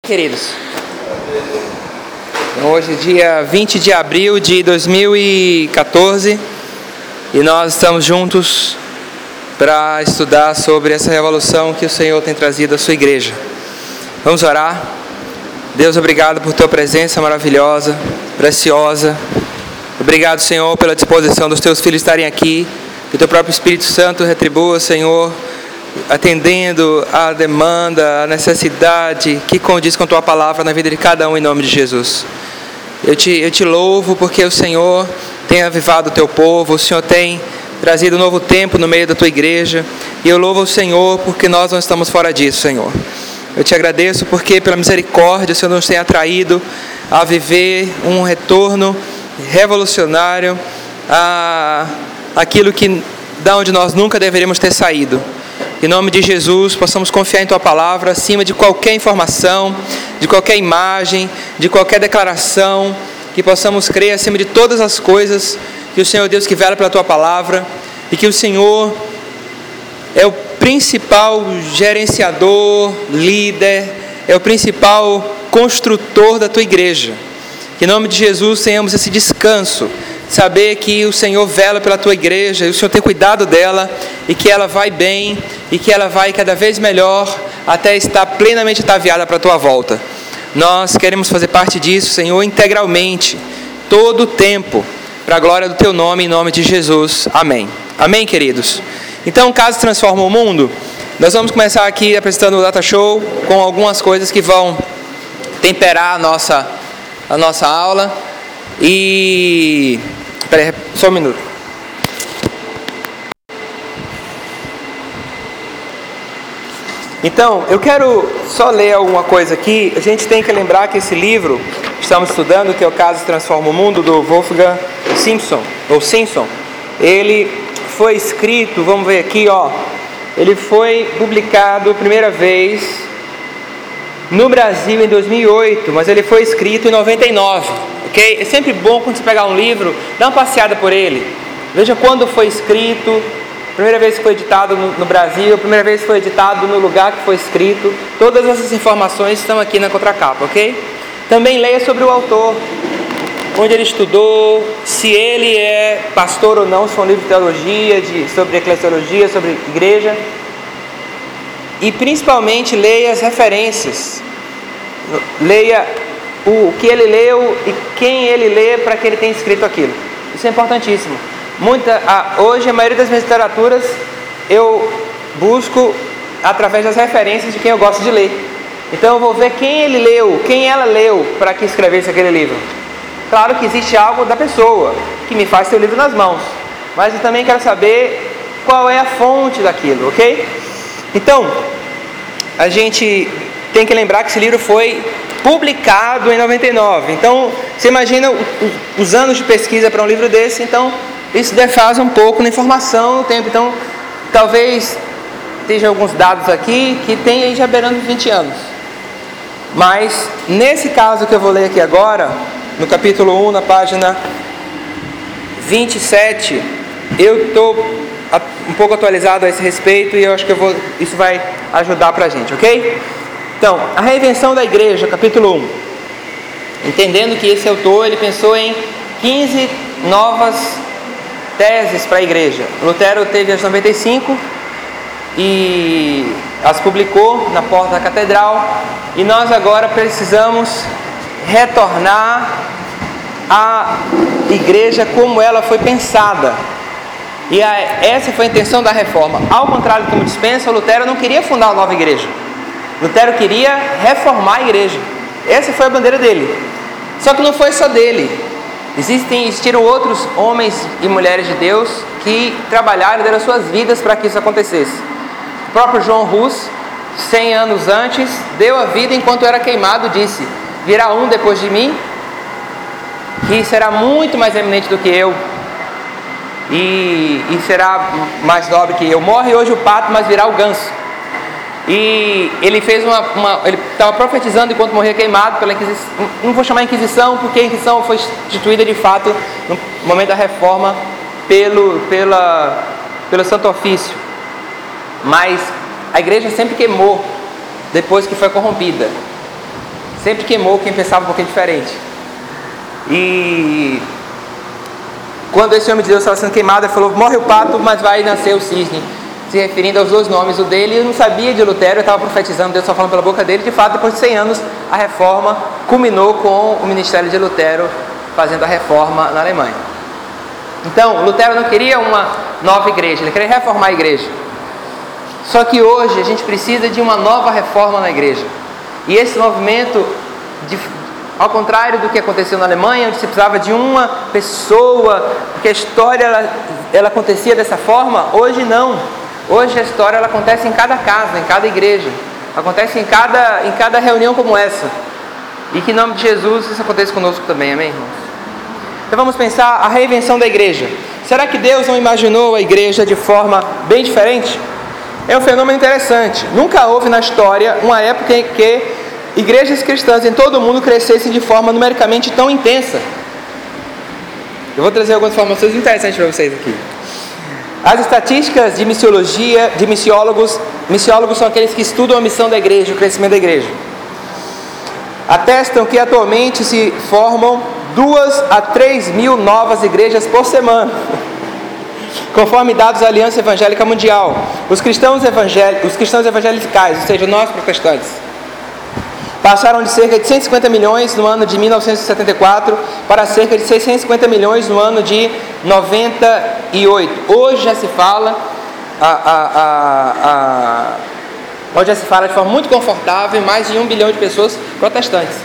Queridos, hoje é dia 20 de abril de 2014 e nós estamos juntos para estudar sobre essa revolução que o Senhor tem trazido à sua igreja. Vamos orar. Deus, obrigado por tua presença maravilhosa, preciosa. Obrigado, Senhor, pela disposição dos teus filhos estarem aqui. Que o teu próprio Espírito Santo retribua, Senhor, atendendo a demanda, a necessidade que condiz com a tua palavra na vida de cada um, em nome de Jesus. Eu te louvo porque o Senhor tem avivado o teu povo, o Senhor tem trazido um novo tempo no meio da tua igreja, e eu louvo o Senhor porque nós não estamos fora disso, Senhor. Eu te agradeço porque pela misericórdia o Senhor nos tem atraído a viver um retorno revolucionário àquilo que da onde nós nunca deveríamos ter saído. Em nome de Jesus, possamos confiar em tua palavra acima de qualquer informação, de qualquer imagem, de qualquer declaração, que possamos crer acima de todas as coisas que o Senhor Deus que vela pela tua palavra e que o Senhor é o principal gerenciador, líder, é o principal construtor da tua igreja. Que em nome de Jesus tenhamos esse descanso, saber que o Senhor vela pela tua igreja e o Senhor tem cuidado dela e que ela vai bem e que ela vai cada vez melhor até estar plenamente ataviada para a tua volta. Nós queremos fazer parte disso, Senhor, integralmente, todo o tempo, para a glória do teu nome, em nome de Jesus. Amém. Amém, queridos? Então, Casa Transforma o Mundo, nós vamos começar aqui apresentando o Data Show com algumas coisas que vão temperar a nossa aula. E... Espera aí, só um minuto. Então, eu quero só ler alguma coisa aqui. A gente tem que lembrar que esse livro que estamos estudando, que é o Casa Transforma o Mundo, do Wolfgang Simpson, ele foi escrito, vamos ver aqui, ele foi publicado primeira vez no Brasil em 2008, mas ele foi escrito em 99, ok? É sempre bom quando você pegar um livro, dá uma passeada por ele, veja quando foi escrito, primeira vez que foi editado no Brasil, primeira vez que foi editado no lugar que foi escrito, todas essas informações estão aqui na contracapa, ok? Também leia sobre o autor, onde ele estudou, se ele é pastor ou não, se foi um livro de teologia, sobre eclesiologia, sobre igreja. E principalmente leia as referências, leia o que ele leu e quem ele lê para que ele tenha escrito aquilo. Isso é importantíssimo. Hoje a maioria das minhas literaturas eu busco através das referências de quem eu gosto de ler. Então eu vou ver quem ele leu, quem ela leu para que escrevesse aquele livro. Claro que existe algo da pessoa que me faz ter o livro nas mãos, mas eu também quero saber qual é a fonte daquilo, ok? Então, a gente tem que lembrar que esse livro foi publicado em 99. Então, você imagina os anos de pesquisa para um livro desse. Então, isso defasa um pouco na informação, no tempo. Então, talvez estejam alguns dados aqui que tem aí já beirando 20 anos. Mas, nesse caso que eu vou ler aqui agora, no capítulo 1, na página 27, eu estou um pouco atualizado a esse respeito e eu acho que isso vai ajudar pra gente, ok? Então, a reinvenção da igreja, capítulo 1. Entendendo que esse autor, ele pensou em 15 novas teses para a igreja. Lutero teve as 95 e as publicou na porta da catedral, e nós agora precisamos retornar à igreja como ela foi pensada. E essa foi a intenção da reforma. Ao contrário do que muitos pensam, Lutero não queria fundar uma nova igreja. Lutero queria reformar a igreja. Essa foi a bandeira dele. Só que não foi só dele. Existiram outros homens e mulheres de Deus que trabalharam e deram suas vidas para que isso acontecesse. O próprio John Hus, 100 anos antes, deu a vida enquanto era queimado, disse: virá um depois de mim que será muito mais eminente do que eu, e será mais nobre que eu. Morre hoje o pato, mas virá o ganso. E ele fez ele estava profetizando enquanto morria queimado pela Inquisição. Não vou chamar Inquisição, porque a Inquisição foi instituída de fato no momento da reforma pelo Santo Ofício. Mas a igreja sempre queimou depois que foi corrompida. sempre queimou quem pensava um pouquinho diferente. E quando esse homem de Deus estava sendo queimado, ele falou: morre o pato, mas vai nascer o cisne, se referindo aos dois nomes. O dele eu não sabia de Lutero, eu estava profetizando, Deus só falando pela boca dele. De fato, depois de 100 anos, a reforma culminou com o ministério de Lutero fazendo a reforma na Alemanha. Então, Lutero não queria uma nova igreja, ele queria reformar a igreja. Só que hoje a gente precisa de uma nova reforma na igreja. E esse movimento, ao contrário do que aconteceu na Alemanha, onde se precisava de uma pessoa, porque a história ela acontecia dessa forma, hoje não. Hoje a história ela acontece em cada casa, em cada igreja. Acontece em cada reunião como essa. E que em nome de Jesus isso aconteça conosco também, amém, irmãos? Então vamos pensar a reinvenção da igreja. Será que Deus não imaginou a igreja de forma bem diferente? É um fenômeno interessante. Nunca houve na história uma época em que igrejas cristãs em todo o mundo crescessem de forma numericamente tão intensa. Eu vou trazer algumas informações interessantes para vocês aqui. As estatísticas de missiologia, de missiólogos são aqueles que estudam a missão da igreja, o crescimento da igreja, atestam que atualmente se formam 2 a 3 mil novas igrejas por semana, conforme dados da Aliança Evangélica Mundial. Os cristãos evangelicais, ou seja, nós protestantes, passaram de cerca de 150 milhões no ano de 1974 para cerca de 650 milhões no ano de 98. Hoje já se fala de forma muito confortável em mais de 1 bilhão de pessoas protestantes.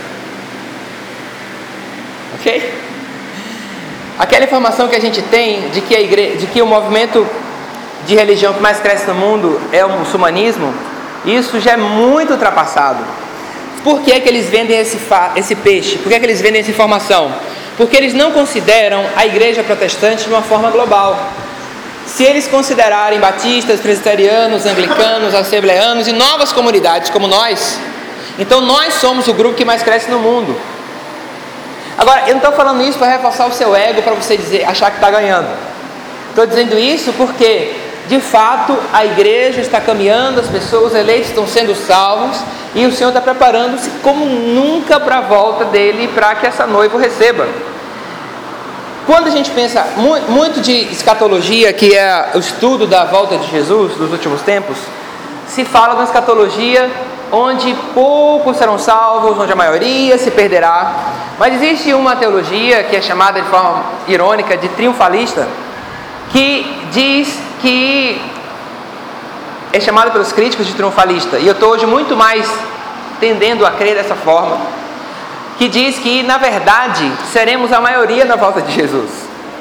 Ok? Aquela informação que a gente tem de que o movimento de religião que mais cresce no mundo é o muçulmanismo, isso já é muito ultrapassado. Por que eles vendem esse peixe? Por que eles vendem essa informação? Porque eles não consideram a igreja protestante de uma forma global. Se eles considerarem batistas, presbiterianos, anglicanos, assembleanos e novas comunidades como nós, então nós somos o grupo que mais cresce no mundo. Agora, eu não estou falando isso para reforçar o seu ego, para você achar que está ganhando. Estou dizendo isso porque, de fato, a igreja está caminhando, as pessoas eleitas estão sendo salvos e o Senhor está preparando-se como nunca para a volta dele, para que essa noiva o receba. Quando a gente pensa muito de escatologia, que é o estudo da volta de Jesus dos últimos tempos, se fala de uma escatologia onde poucos serão salvos, onde a maioria se perderá. Mas existe uma teologia que é chamada de forma irônica de triunfalista, que diz que é chamada pelos críticos de triunfalista, e eu estou hoje muito mais tendendo a crer dessa forma, que diz que na verdade seremos a maioria na volta de Jesus.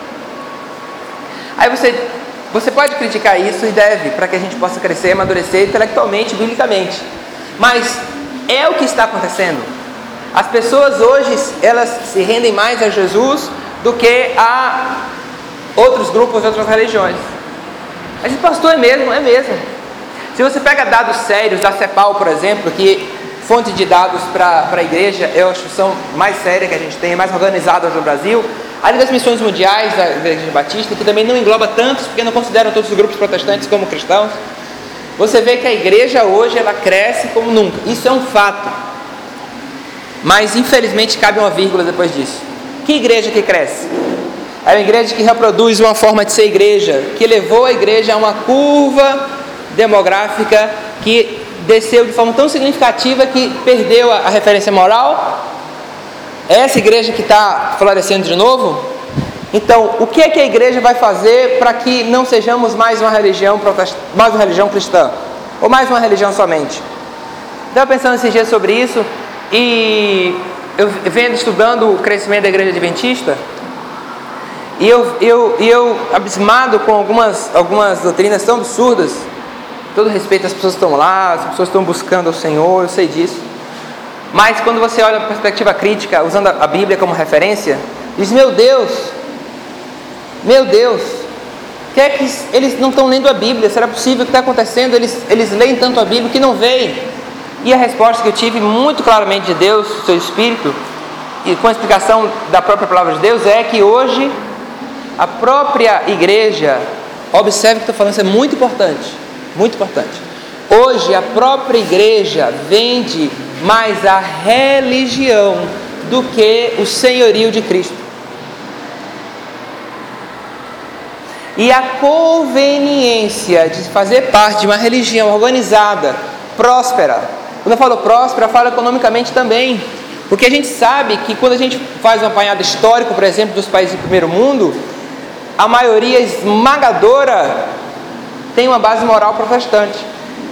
Aí você pode criticar isso e deve, para que a gente possa crescer, amadurecer intelectualmente, biblicamente, mas é o que está acontecendo. As pessoas hoje elas se rendem mais a Jesus do que a outros grupos, outras religiões. Mas pastor, é mesmo. Se você pega dados sérios da CEPAL, por exemplo, que fonte de dados para a igreja é a instituição mais séria que a gente tem, mais organizada no Brasil, a Liga das Missões Mundiais da Igreja Batista, que também não engloba tantos, porque não consideram todos os grupos protestantes como cristãos, você vê que a igreja hoje ela cresce como nunca. Isso é um fato. Mas infelizmente cabe uma vírgula depois disso. Que igreja que cresce? É uma igreja que reproduz uma forma de ser igreja, que levou a igreja a uma curva demográfica que desceu de forma tão significativa que perdeu a referência moral. É essa igreja que está florescendo de novo? Então, o que é que a igreja vai fazer para que não sejamos mais uma religião cristã? Ou mais uma religião somente? Estava pensando esses dias sobre isso, e eu venho estudando o crescimento da igreja adventista, e eu abismado com algumas doutrinas tão absurdas. Todo respeito, as pessoas estão lá, as pessoas estão buscando o Senhor, eu sei disso. Mas quando você olha a perspectiva crítica, usando a Bíblia como referência, diz: meu Deus, que é que eles não estão lendo a Bíblia? Será possível? O que está acontecendo? Eles leem tanto a Bíblia que não veem. E a resposta que eu tive muito claramente de Deus, seu Espírito, e com a explicação da própria palavra de Deus, é que hoje a própria igreja, observe o que estou falando, isso é muito importante. Muito importante. Hoje a própria igreja vende mais a religião do que o senhorio de Cristo. E a conveniência de fazer parte de uma religião organizada, próspera. Quando eu falo próspera, eu falo economicamente também. Porque a gente sabe que quando a gente faz um apanhado histórico, por exemplo, dos países do primeiro mundo, a maioria esmagadora tem uma base moral protestante.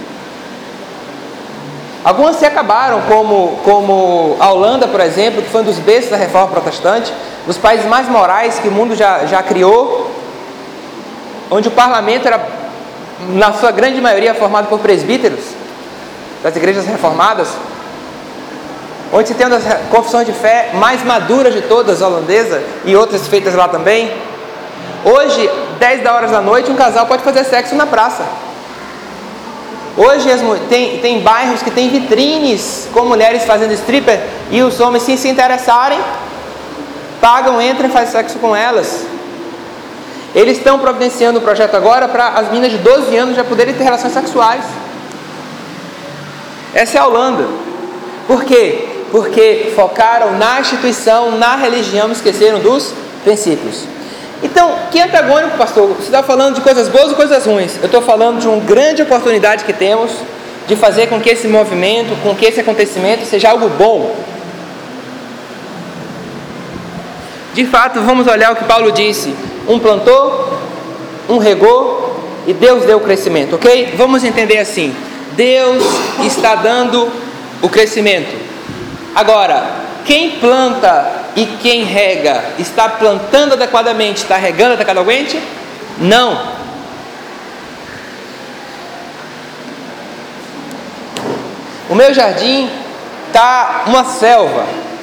Algumas se acabaram, como a Holanda, por exemplo, que foi um dos berços da reforma protestante, dos países mais morais que o mundo já criou, onde o parlamento era, na sua grande maioria, formado por presbíteros das igrejas reformadas, onde se tem uma das confissões de fé mais maduras de todas, a holandesa, e outras feitas lá também. Hoje, 10 horas da noite, um casal pode fazer sexo na praça. Hoje tem bairros que tem vitrines com mulheres fazendo stripper, e os homens, se interessarem, pagam, entram e fazem sexo com elas. Eles estão providenciando um projeto agora para as meninas de 12 anos já poderem ter relações sexuais. Essa é a Holanda. Por quê? Porque focaram na instituição, na religião, esqueceram dos princípios. Então, que antagônico, pastor? Você está falando de coisas boas ou coisas ruins? Eu estou falando de uma grande oportunidade que temos de fazer com que esse movimento, com que esse acontecimento seja algo bom. De fato, vamos olhar o que Paulo disse. Um plantou, um regou e Deus deu o crescimento, ok? Vamos entender assim. Deus está dando o crescimento. Agora, quem planta e quem rega, está plantando adequadamente, está regando adequadamente? Não. O meu jardim está uma selva.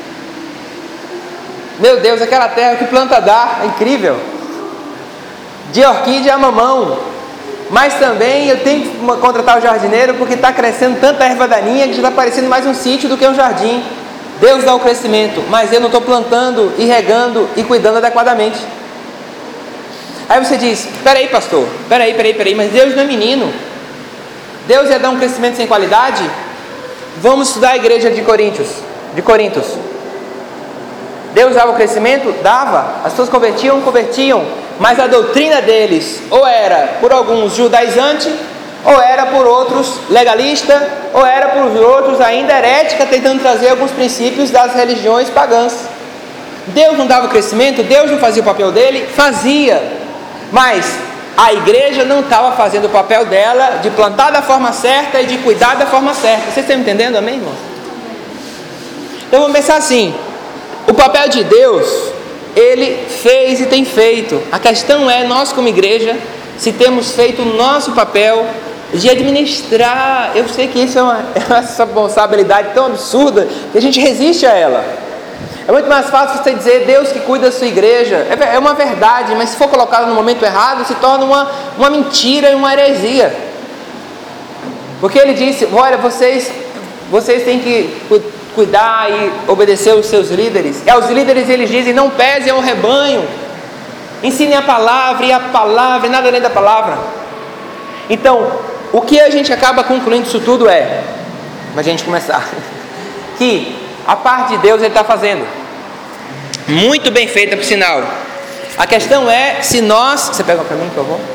Meu Deus, aquela terra que planta dá, é incrível. De orquídea a mamão. Mas também eu tenho que contratar o jardineiro porque está crescendo tanta erva daninha que já está parecendo mais um sítio do que um jardim. Deus dá o crescimento, mas eu não estou plantando e regando e cuidando adequadamente. Aí você diz, peraí pastor, peraí, mas Deus não é menino. Deus ia dar um crescimento sem qualidade? Vamos estudar a igreja de Corintos. Deus dava o crescimento? Dava. As pessoas convertiam, mas a doutrina deles ou era por alguns judaizante, ou era por outros legalista, ou era por outros ainda herética, tentando trazer alguns princípios das religiões pagãs. Deus não dava o crescimento, Deus não fazia o papel dele? Fazia, mas a igreja não estava fazendo o papel dela de plantar da forma certa e de cuidar da forma certa. Vocês estão entendendo, amém, irmãos? Então vamos pensar assim, o papel de Deus, Ele fez e tem feito. A questão é, nós como igreja, se temos feito o nosso papel de administrar. Eu sei que isso é uma responsabilidade tão absurda que a gente resiste a ela. É muito mais fácil você dizer Deus que cuida da sua igreja. É uma verdade, mas se for colocado no momento errado, se torna uma mentira e uma heresia. Porque Ele disse, olha, vocês têm que cuidar e obedecer aos seus líderes. E aos líderes eles dizem, não pesem ao rebanho, ensinem a palavra, e nada além da palavra. Então, o que a gente acaba concluindo isso tudo é, para a gente começar, que a parte de Deus Ele está fazendo, muito bem feita, por sinal. A questão é se nós, você pega para mim, por favor?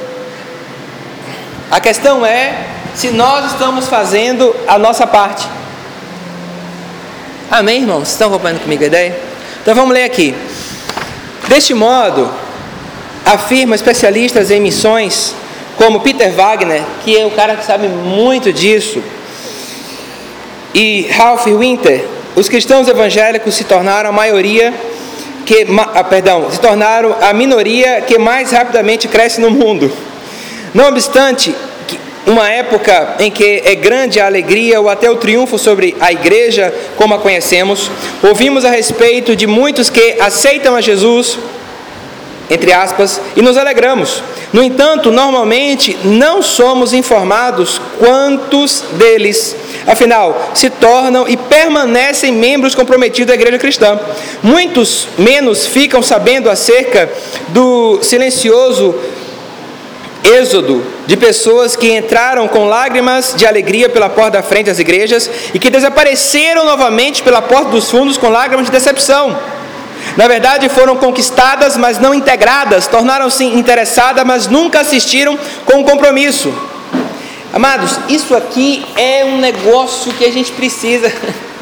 A questão é se nós estamos fazendo a nossa parte. Amém, irmãos? Vocês estão acompanhando comigo a ideia? Então vamos ler aqui. Deste modo, afirma especialistas em missões, como Peter Wagner, que é o cara que sabe muito disso, e Ralph Winter, os cristãos evangélicos se tornaram a minoria que mais rapidamente cresce no mundo. Não obstante, uma época em que é grande a alegria ou até o triunfo sobre a igreja como a conhecemos, ouvimos a respeito de muitos que aceitam a Jesus, entre aspas, e nos alegramos. No entanto, normalmente não somos informados quantos deles, afinal, se tornam e permanecem membros comprometidos da igreja cristã. Muitos menos ficam sabendo acerca do silencioso êxodo de pessoas que entraram com lágrimas de alegria pela porta da frente das igrejas e que desapareceram novamente pela porta dos fundos com lágrimas de decepção. Na verdade, foram conquistadas, mas não integradas, tornaram-se interessadas, mas nunca assistiram com compromisso. Amados, isso aqui é um negócio que a gente precisa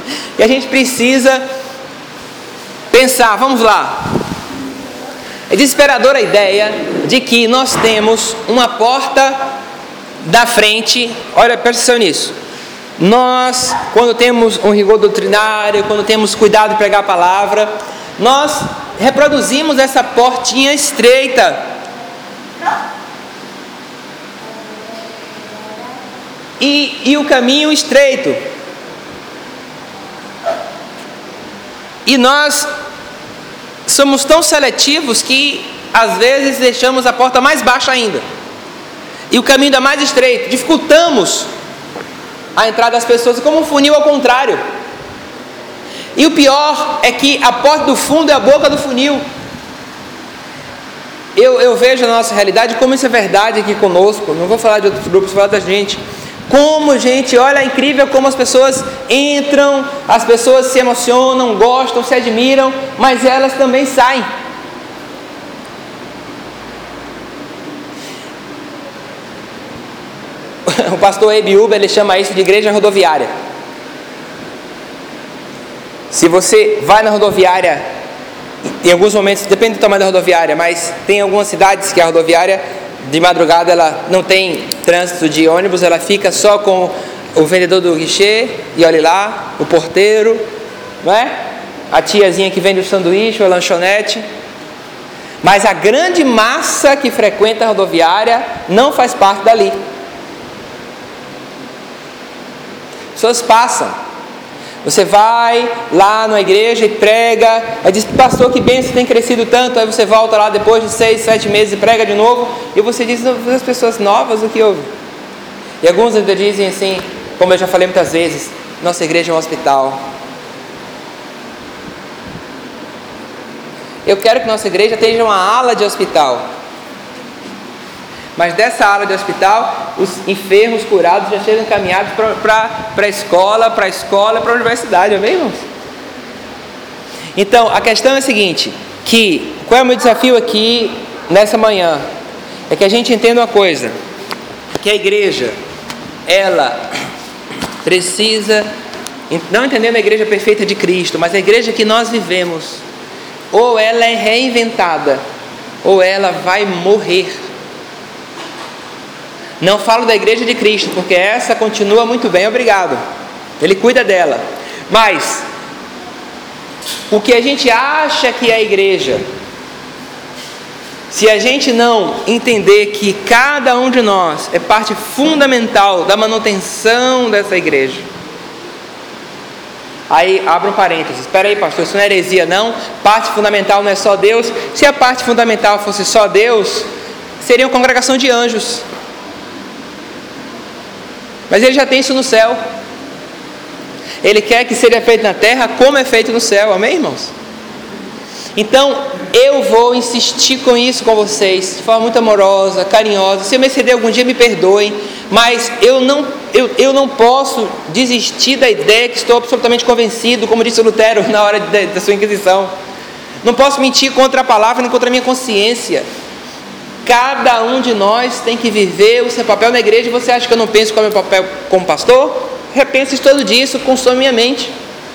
pensar. Vamos lá. É desesperadora a ideia de que nós temos uma porta da frente. Olha, presta atenção nisso. Nós, quando temos um rigor doutrinário, quando temos cuidado de pregar a palavra, nós reproduzimos essa portinha estreita. E o caminho estreito. E nós somos tão seletivos que às vezes deixamos a porta mais baixa ainda e o caminho ainda mais estreito. Dificultamos a entrada das pessoas como um funil ao contrário. E o pior é que a porta do fundo é a boca do funil. Eu vejo a nossa realidade como isso é verdade aqui conosco. Não vou falar de outros grupos, vou falar da gente. Como, gente, olha, é incrível como as pessoas entram, as pessoas se emocionam, gostam, se admiram, mas elas também saem. O pastor Ebiúba, ele chama isso de igreja rodoviária. Se você vai na rodoviária, em alguns momentos, depende do tamanho da rodoviária, mas tem algumas cidades que a rodoviária, de madrugada, ela não tem trânsito de ônibus, ela fica só com o vendedor do guichê, e olhe lá, o porteiro, não é? A tiazinha que vende o sanduíche, a lanchonete. Mas a grande massa que frequenta a rodoviária não faz parte dali. Pessoas passam. Você vai lá na igreja e prega, aí diz, pastor, que bênção, tem crescido tanto. Aí você volta lá depois de 6, 7 meses e prega de novo, e você diz, as pessoas novas, o que houve? E alguns ainda dizem assim, como eu já falei muitas vezes, nossa igreja é um hospital. Eu quero que nossa igreja tenha uma ala de hospital, mas dessa ala de hospital, os enfermos curados já chegam encaminhados para a escola, para a universidade, amém, irmãos? Então, a questão é a seguinte, qual é o meu desafio aqui, nessa manhã? É que a gente entenda uma coisa, que a igreja, ela precisa, não entendendo a igreja perfeita de Cristo, mas a igreja que nós vivemos, ou ela é reinventada, ou ela vai morrer. Não falo da igreja de Cristo, porque essa continua muito bem, obrigado. Ele cuida dela. Mas o que a gente acha que é a igreja, se a gente não entender que cada um de nós é parte fundamental da manutenção dessa igreja. Aí abre um parênteses, espera aí, pastor, isso não é heresia não, parte fundamental não é só Deus. Se a parte fundamental fosse só Deus, seria uma congregação de anjos. Mas ele já tem isso no céu. Ele quer que seja feito na terra como é feito no céu, amém, irmãos? Então, eu vou insistir com isso com vocês, de forma muito amorosa, carinhosa. Se eu me exceder algum dia, me perdoem, mas eu não posso desistir da ideia que estou absolutamente convencido, como disse Lutero na hora da sua Inquisição. Não posso mentir contra a palavra, nem contra a minha consciência. Cada um de nós tem que viver o seu papel na igreja. Você acha que eu não penso qual é o meu papel como pastor? Repenso isso todo dia, isso consome minha mente.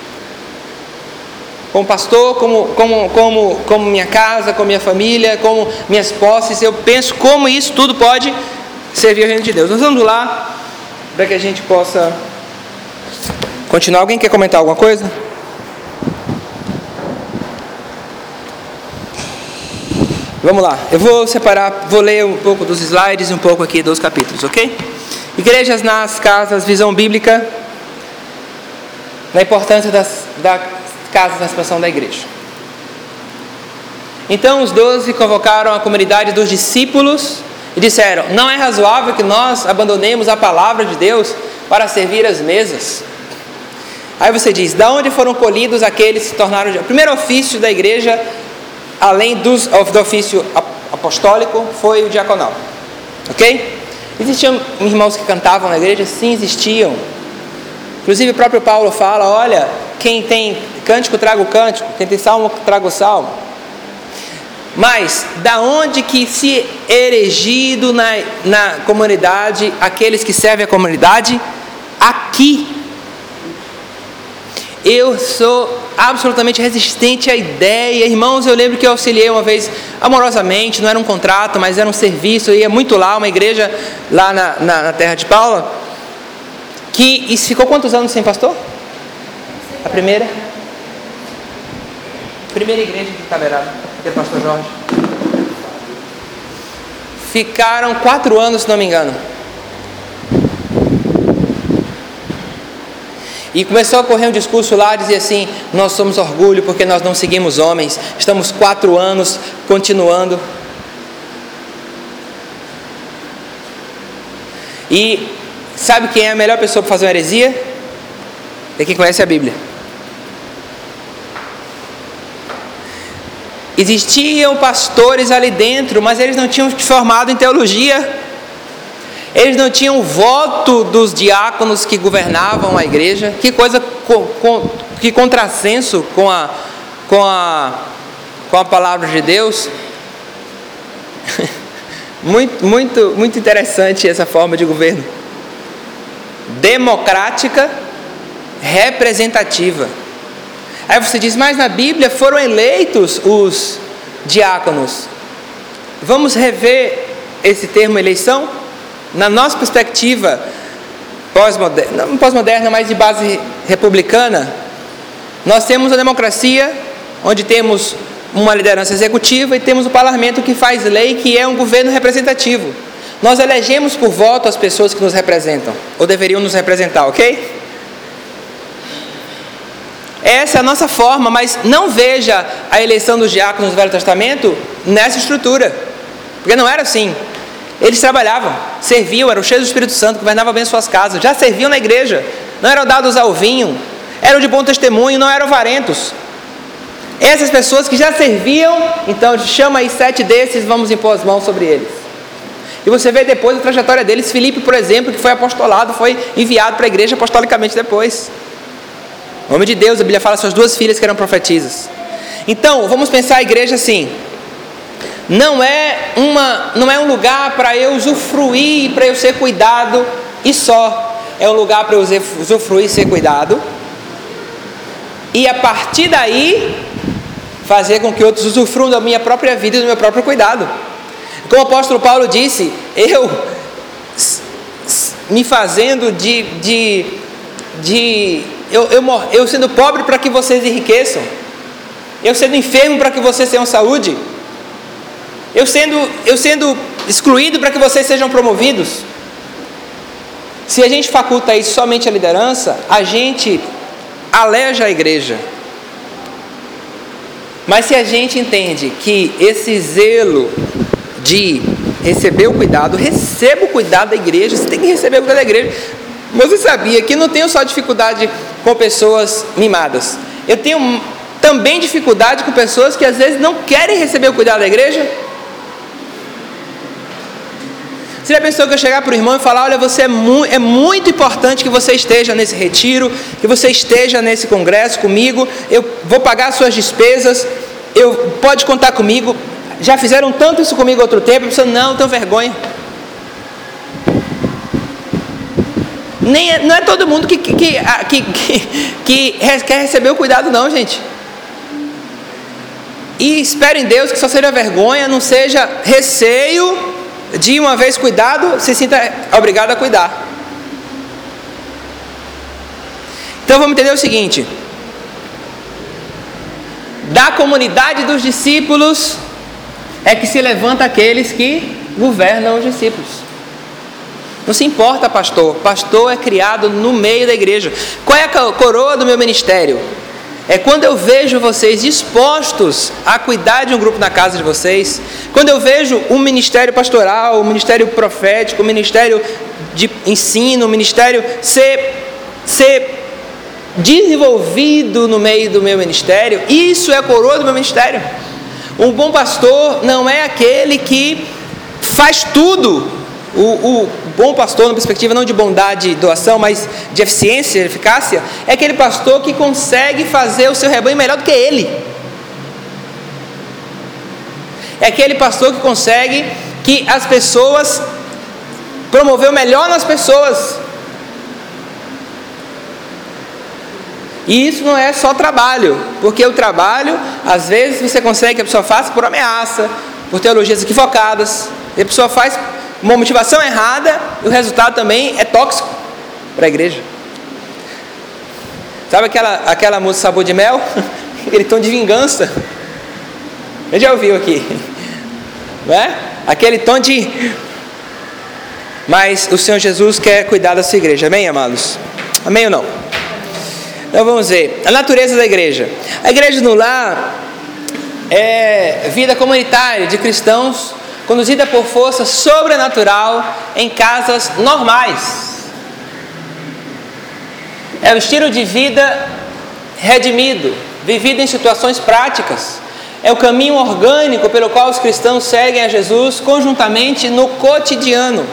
Como pastor, como minha casa, como minha família, como minhas posses, eu penso como isso tudo pode servir ao reino de Deus. Nós vamos lá, para que a gente possa continuar. Alguém quer comentar alguma coisa? Vamos lá, eu vou ler um pouco dos slides e um pouco aqui dos capítulos, ok? Igrejas nas casas, visão bíblica, na importância das casas na expansão da igreja. Então os 12 convocaram a comunidade dos discípulos e disseram, não é razoável que nós abandonemos a palavra de Deus para servir as mesas. Aí você diz, da onde foram colhidos aqueles que se tornaram... O primeiro ofício da igreja, além do ofício apostólico, foi o diaconal. Ok? Existiam irmãos que cantavam na igreja? Sim, existiam. Inclusive o próprio Paulo fala, olha, quem tem cântico traga o cântico, quem tem salmo traga o salmo. Mas, da onde que se erigido na comunidade, aqueles que servem a comunidade? Aqui. Eu sou absolutamente resistente à ideia. Irmãos, eu lembro que eu auxiliei uma vez amorosamente, não era um contrato, mas era um serviço, eu ia muito lá, uma igreja lá na terra de Paula, que ficou quantos anos sem pastor? A primeira igreja de Itaberaba, que é o pastor Jorge. Ficaram 4 anos, se não me engano. E começou a correr um discurso lá, dizia assim, nós somos orgulho porque nós não seguimos homens, estamos 4 anos continuando. E sabe quem é a melhor pessoa para fazer uma heresia? É quem conhece a Bíblia. Existiam pastores ali dentro, mas eles não tinham formado em teologia. Eles não tinham o voto dos diáconos que governavam a igreja. Que coisa, que contrassenso com a palavra de Deus. muito interessante essa forma de governo. Democrática, representativa. Aí você diz, mas na Bíblia foram eleitos os diáconos. Vamos rever esse termo eleição? Na nossa perspectiva pós-moderna, não pós-moderna, mas de base republicana, nós temos a democracia, onde temos uma liderança executiva e temos o parlamento que faz lei, que é um governo representativo. Nós elegemos por voto as pessoas que nos representam, ou deveriam nos representar, ok? Essa é a nossa forma, mas não veja a eleição dos diáconos do Velho Testamento nessa estrutura, porque não era assim. Eles trabalhavam, serviam, eram cheios do Espírito Santo, governavam bem suas casas, já serviam na igreja, não eram dados ao vinho, eram de bom testemunho, não eram avarentos. Essas pessoas que já serviam, então chama aí 7 desses, vamos impor as mãos sobre eles. E você vê depois a trajetória deles. Filipe, por exemplo, que foi apostolado, foi enviado para a igreja apostolicamente depois. Homem de Deus, a Bíblia fala suas 2 filhas que eram profetisas. Então, vamos pensar a igreja assim. Não é um lugar para eu usufruir, para eu ser cuidado e só. É um lugar para eu usufruir e ser cuidado. E a partir daí, fazer com que outros usufruam da minha própria vida e do meu próprio cuidado. Como o apóstolo Paulo disse, eu me fazendo eu sendo pobre para que vocês enriqueçam. Eu sendo enfermo para que vocês tenham saúde. Eu sendo excluído para que vocês sejam promovidos. Se a gente faculta isso somente à liderança, a gente aleja a igreja. Mas se a gente entende que esse zelo de receber o cuidado, receba o cuidado da igreja, você tem que receber o cuidado da igreja. Você sabia que não tenho só dificuldade com pessoas mimadas, eu tenho também dificuldade com pessoas que às vezes não querem receber o cuidado da igreja? Você já pensou que eu chegar para o irmão e falar, olha, é muito importante que você esteja nesse retiro, que você esteja nesse congresso comigo, eu vou pagar as suas despesas, pode contar comigo, já fizeram tanto isso comigo outro tempo, eu não tenho vergonha. Não é todo mundo que quer receber o cuidado não, gente. E espero em Deus que só seja vergonha, não seja receio de uma vez cuidado, se sinta obrigado a cuidar. Então vamos entender o seguinte: da comunidade dos discípulos é que se levanta aqueles que governam os discípulos. Não se importa, pastor. Pastor é criado no meio da igreja. Qual é a coroa do meu ministério? É quando eu vejo vocês dispostos a cuidar de um grupo na casa de vocês, quando eu vejo um ministério pastoral, um ministério profético, um ministério de ensino, um ministério ser desenvolvido no meio do meu ministério. Isso é a coroa do meu ministério. Um bom pastor não é aquele que faz tudo O bom pastor, na perspectiva não de bondade e doação, mas de eficiência e eficácia, é aquele pastor que consegue fazer o seu rebanho melhor do que ele. É aquele pastor que consegue que as pessoas, promover o melhor nas pessoas. E isso não é só trabalho, porque o trabalho, às vezes você consegue que a pessoa faça por ameaça, por teologias equivocadas, e a pessoa faz uma motivação errada, e o resultado também é tóxico para a igreja. Sabe aquela música Sabor de Mel? Aquele tom de vingança. Você já ouviu aqui? Não é? Aquele tom de... Mas o Senhor Jesus quer cuidar da sua igreja, amém, amados? Amém ou não? Então vamos ver, a natureza da igreja. A igreja no lar é vida comunitária de cristãos, conduzida por força sobrenatural em casas normais. É o estilo de vida redimido, vivido em situações práticas. É o caminho orgânico pelo qual os cristãos seguem a Jesus conjuntamente no cotidiano.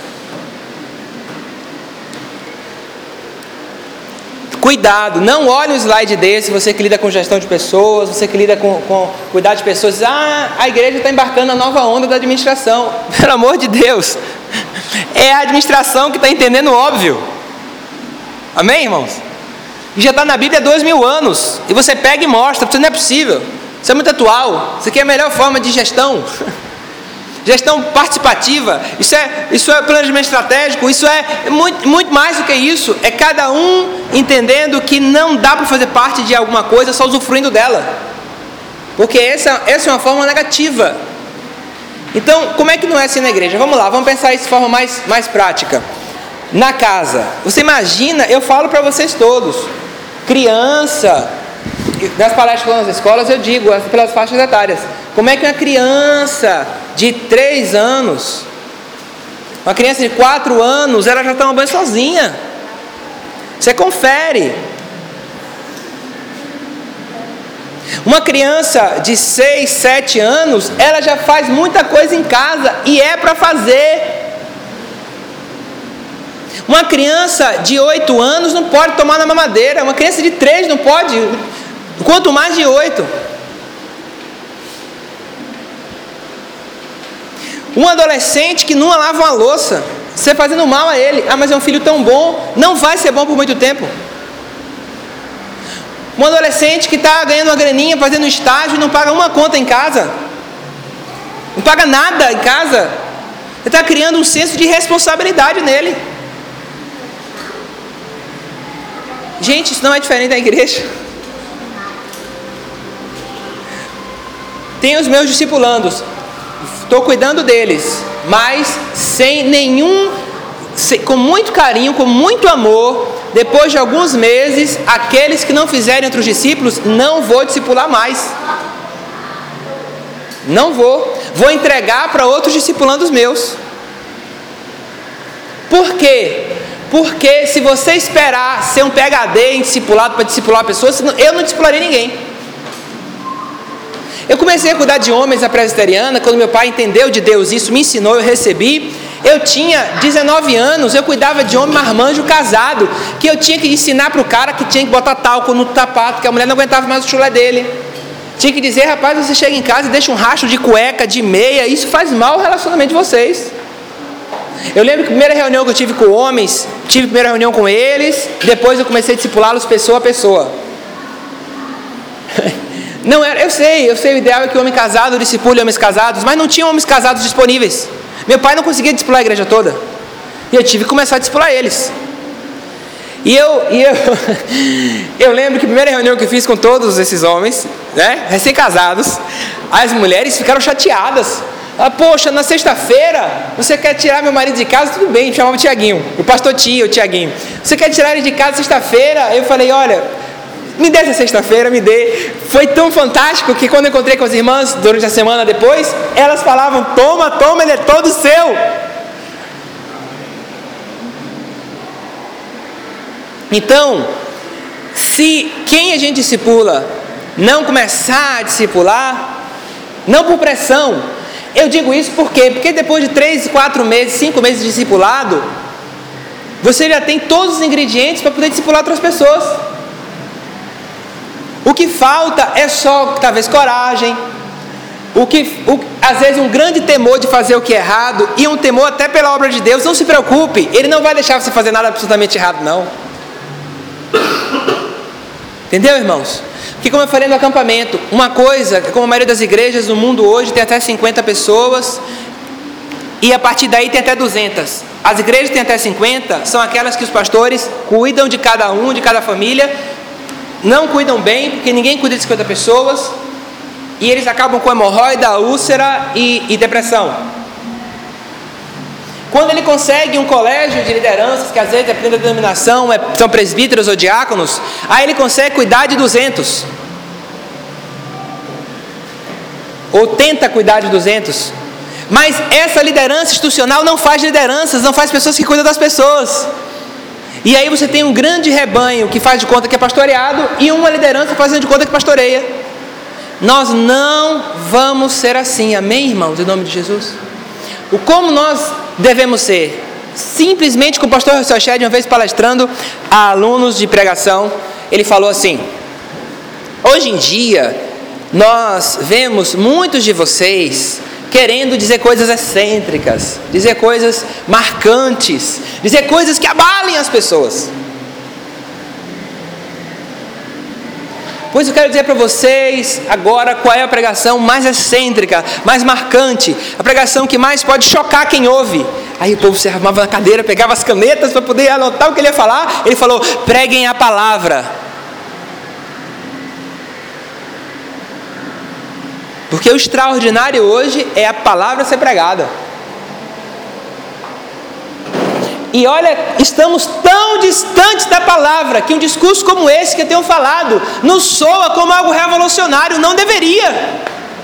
Cuidado, não olhe um slide desse, você que lida com gestão de pessoas, você que lida com cuidar de pessoas, a igreja está embarcando na nova onda da administração. Pelo amor de Deus, é a administração que está entendendo o óbvio. Amém, irmãos? E já está na Bíblia há 2000 anos, e você pega e mostra, isso não é possível, isso é muito atual, isso aqui é a melhor forma de gestão. Gestão participativa, isso é planejamento estratégico, isso é muito mais do que isso. É cada um entendendo que não dá para fazer parte de alguma coisa só usufruindo dela, porque essa é uma forma negativa. Então, como é que não é assim na igreja? Vamos lá, vamos pensar isso de forma mais prática. Na casa, você imagina, eu falo para vocês todos, criança, nas palestras nas escolas eu digo, pelas faixas etárias, como é que uma criança de 3 anos, uma criança de 4 anos, ela já toma banho sozinha. Você confere. Uma criança de 6, 7 anos, ela já faz muita coisa em casa, e é para fazer. Uma criança de 8 anos não pode tomar na mamadeira, uma criança de 3 não pode, quanto mais de 8. Um adolescente que não lava uma louça, você fazendo mal a ele, mas é um filho tão bom, não vai ser bom por muito tempo. Um adolescente que está ganhando uma graninha, fazendo estágio e não paga uma conta em casa, não paga nada em casa, você está criando um senso de responsabilidade nele. Gente, isso não é diferente da igreja. Tem os meus discipulandos, estou cuidando deles, mas com muito carinho, com muito amor. Depois de alguns meses, aqueles que não fizerem entre os discípulos, não vou discipular mais. Não vou entregar para outros discipulandos meus. Por quê? Porque se você esperar ser um PhD em discipulado para discipular pessoas, eu não discipularei ninguém. Eu comecei a cuidar de homens na presbiteriana, quando meu pai entendeu de Deus isso, me ensinou, eu recebi. Eu tinha 19 anos, eu cuidava de homem marmanjo casado, que eu tinha que ensinar para o cara que tinha que botar talco no sapato, que a mulher não aguentava mais o chulé dele. Tinha que dizer, rapaz, você chega em casa e deixa um rastro de cueca, de meia, isso faz mal ao relacionamento de vocês. Eu lembro que a primeira reunião que eu tive com homens, tive a primeira reunião com eles, depois eu comecei a discipulá-los pessoa a pessoa. Não era, eu sei, o ideal é que o homem casado discipule homens casados, mas não tinha homens casados disponíveis. Meu pai não conseguia discipular a igreja toda, e eu tive que começar a discipular eles. E eu lembro que a primeira reunião que eu fiz com todos esses homens, né, recém-casados, as mulheres ficaram chateadas. Poxa, na sexta-feira, você quer tirar meu marido de casa? Tudo bem, chamava o Tiaguinho, o pastor Tio, o Tiaguinho. Você quer tirar ele de casa sexta-feira? Eu falei, olha, me dê essa sexta-feira, me dê. Foi tão fantástico que quando eu encontrei com as irmãs, durante a semana depois, elas falavam, toma, ele é todo seu. Então, se quem a gente discipula não começar a discipular, não por pressão, eu digo isso por quê? Porque depois de 3, 4 meses, 5 meses de discipulado, você já tem todos os ingredientes para poder discipular outras pessoas. O que falta é só, talvez, coragem. Às vezes um grande temor de fazer o que é errado, e um temor até pela obra de Deus. Não se preocupe, Ele não vai deixar você fazer nada absolutamente errado, não. Entendeu, irmãos? Porque, como eu falei no acampamento, uma coisa, como a maioria das igrejas no mundo hoje tem até 50 pessoas, e a partir daí tem até 200. As igrejas que têm até 50 são aquelas que os pastores cuidam de cada um, de cada família, não cuidam bem, porque ninguém cuida de 50 pessoas, e eles acabam com hemorroida, úlcera e depressão. Quando ele consegue um colégio de lideranças, que às vezes depende da denominação, são presbíteros ou diáconos, aí ele consegue cuidar de 200. Ou tenta cuidar de 200. Mas essa liderança institucional não faz lideranças, não faz pessoas que cuidam das pessoas. E aí você tem um grande rebanho que faz de conta que é pastoreado, e uma liderança fazendo de conta que pastoreia. Nós não vamos ser assim, amém, irmãos, em nome de Jesus? Como nós devemos ser? Simplesmente, como o pastor Russell Shedd, uma vez palestrando a alunos de pregação, ele falou assim: hoje em dia, nós vemos muitos de vocês querendo dizer coisas excêntricas, dizer coisas marcantes, dizer coisas que abalem as pessoas. Pois eu quero dizer para vocês agora qual é a pregação mais excêntrica, mais marcante, a pregação que mais pode chocar quem ouve. Aí o povo se arrumava na cadeira, pegava as canetas para poder anotar o que ele ia falar. Ele falou: preguem a palavra. Porque o extraordinário hoje é a palavra ser pregada. E olha, estamos tão distantes da palavra que um discurso como esse que eu tenho falado nos soa como algo revolucionário. Não deveria.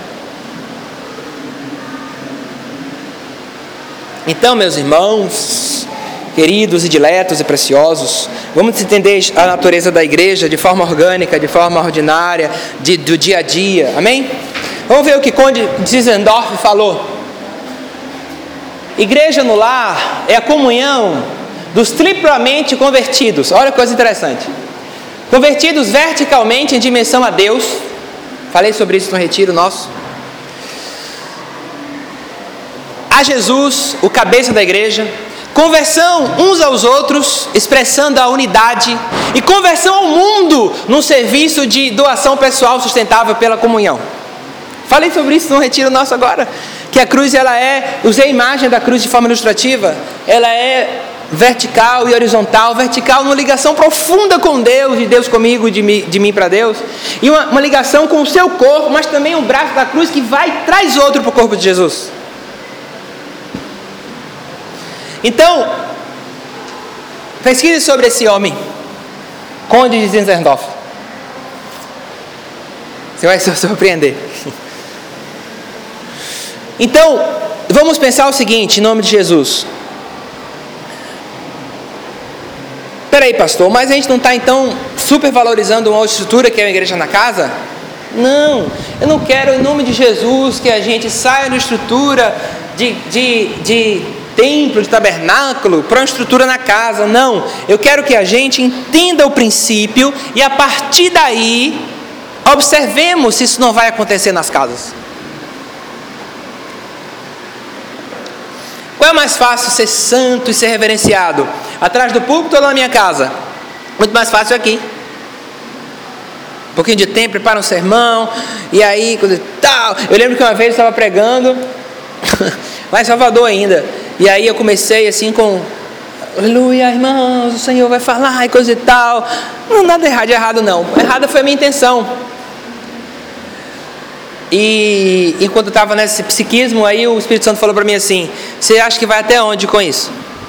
Então, meus irmãos, queridos e diletos e preciosos, vamos entender a natureza da igreja de forma orgânica, de forma ordinária, do dia a dia, amém? Vamos ver o que Conde Zinzendorf falou. Igreja no lar é a comunhão dos triplamente convertidos. Olha que coisa interessante. Convertidos verticalmente em dimensão a Deus. Falei sobre isso no retiro nosso. A Jesus, o cabeça da igreja. Conversão uns aos outros, expressando a unidade. E conversão ao mundo, num serviço de doação pessoal sustentável pela comunhão. Falei sobre isso no retiro nosso agora. Que a cruz, usei a imagem da cruz de forma ilustrativa, ela é vertical e horizontal. Vertical numa ligação profunda com Deus, de Deus comigo, de mim para Deus, e uma ligação com o seu corpo, mas também um braço da cruz que traz outro para o corpo de Jesus. Então, pesquise sobre esse homem, Conde Zinzendorf. Você vai se surpreender. Então, vamos pensar o seguinte, em nome de Jesus. Peraí, pastor, mas a gente não está então supervalorizando uma outra estrutura que é a igreja na casa? Não, eu não quero, em nome de Jesus, que a gente saia da estrutura de templo, de tabernáculo, para uma estrutura na casa. Não, eu quero que a gente entenda o princípio e a partir daí observemos se isso não vai acontecer nas casas. Qual é mais fácil ser santo e ser reverenciado? Atrás do púlpito ou na minha casa? Muito mais fácil aqui. Um pouquinho de tempo, prepara um sermão, e aí, coisa tal. Eu lembro que uma vez eu estava pregando, lá em Salvador ainda, e aí eu comecei assim com: aleluia, irmãos, o Senhor vai falar e coisa e tal. Não, nada de errado não. Errada foi a minha intenção. E enquanto eu estava nesse psiquismo, aí o Espírito Santo falou para mim assim: você acha que vai até onde com isso?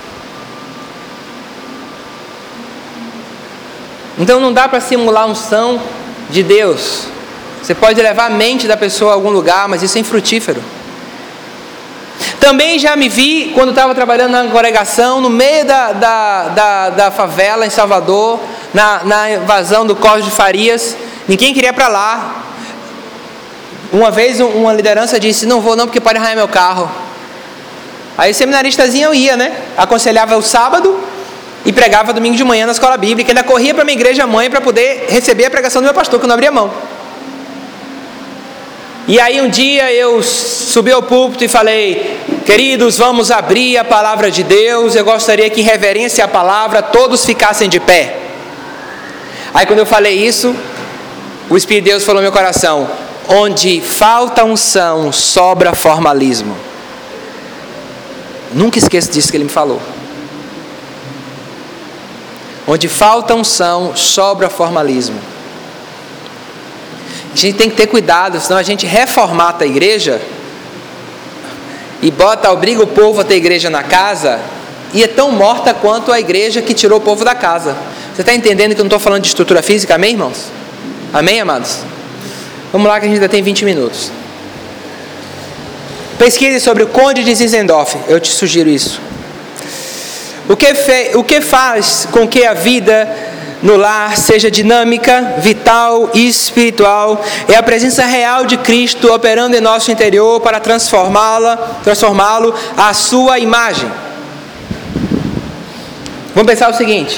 Então não dá para simular a unção de Deus. Você pode levar a mente da pessoa a algum lugar, mas isso é infrutífero. Também já me vi, quando estava trabalhando na congregação, no meio da favela em Salvador, na invasão do Córrego de Farias. Ninguém queria ir para lá. Uma vez uma liderança disse, não vou não porque pode arranhar meu carro. Aí o seminaristazinho eu ia, né? Aconselhava o sábado e pregava domingo de manhã na escola bíblica. Ainda corria para minha igreja mãe para poder receber a pregação do meu pastor, que eu não abria mão. E aí um dia eu subi ao púlpito e falei, queridos, vamos abrir a palavra de Deus. Eu gostaria que em reverência à palavra todos ficassem de pé. Aí quando eu falei isso, o Espírito de Deus falou no meu coração, onde falta unção, sobra formalismo. Nunca esqueço disso que ele me falou. Onde falta unção, sobra formalismo. A gente tem que ter cuidado, senão a gente reformata a igreja e obriga o povo a ter igreja na casa, e é tão morta quanto a igreja que tirou o povo da casa. Você está entendendo que eu não estou falando de estrutura física, amém, irmãos? Amém, amados? Vamos lá que a gente ainda tem 20 minutos. Pesquise sobre o Conde de Zinzendorf, eu te sugiro isso. O que faz com que a vida no lar seja dinâmica, vital e espiritual é a presença real de Cristo operando em nosso interior para transformá-lo à sua imagem. Vamos pensar o seguinte.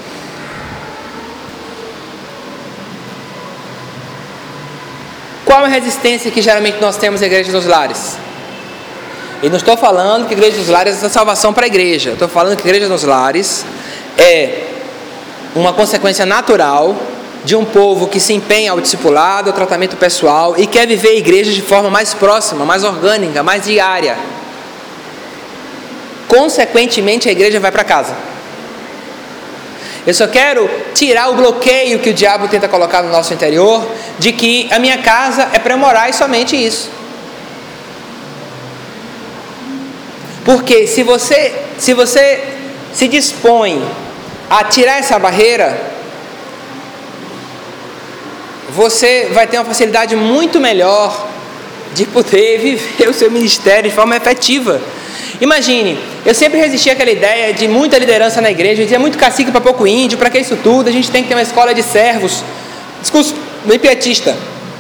Qual a resistência que geralmente nós temos na igreja dos lares? E não estou falando que a igreja dos lares é a salvação para a igreja. Estou falando que a igreja dos lares é uma consequência natural de um povo que se empenha ao discipulado, ao tratamento pessoal e quer viver a igreja de forma mais próxima, mais orgânica, mais diária. Consequentemente, a igreja vai para casa. Eu só quero tirar o bloqueio que o diabo tenta colocar no nosso interior, de que a minha casa é para eu morar e somente isso. Porque se você se dispõe a tirar essa barreira, você vai ter uma facilidade muito melhor de poder viver o seu ministério de forma efetiva. Imagine, eu sempre resisti àquela ideia de muita liderança na igreja, dizia muito cacique para pouco índio, para que isso tudo, a gente tem que ter uma escola de servos. Discurso bem pietista.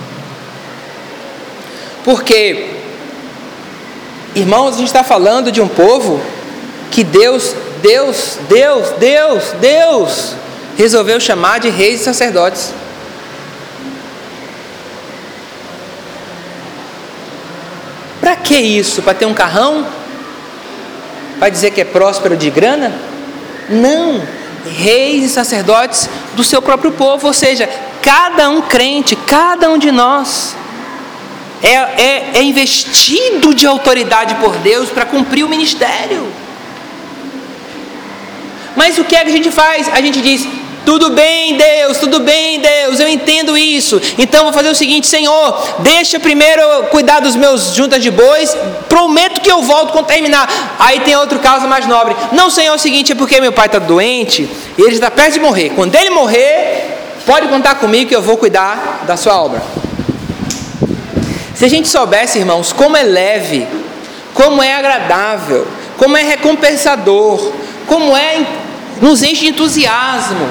Porque, irmãos, a gente está falando de um povo que Deus resolveu chamar de reis e sacerdotes. Para que isso? Para ter um carrão? Para dizer que é próspero de grana? Não, reis e sacerdotes do seu próprio povo, ou seja, cada um crente, cada um de nós é investido de autoridade por Deus para cumprir o ministério. Mas o que é que a gente faz? A gente diz, tudo bem Deus, eu entendo isso, então vou fazer o seguinte, Senhor, deixa primeiro eu cuidar dos meus juntas de bois, prometo que eu volto quando terminar. Aí tem outro caso mais nobre, não Senhor, é o seguinte, é porque meu pai está doente, e ele está perto de morrer, quando ele morrer, pode contar comigo que eu vou cuidar da sua obra. Se a gente soubesse, irmãos, como é leve, como é agradável, como é recompensador, como nos enche de entusiasmo,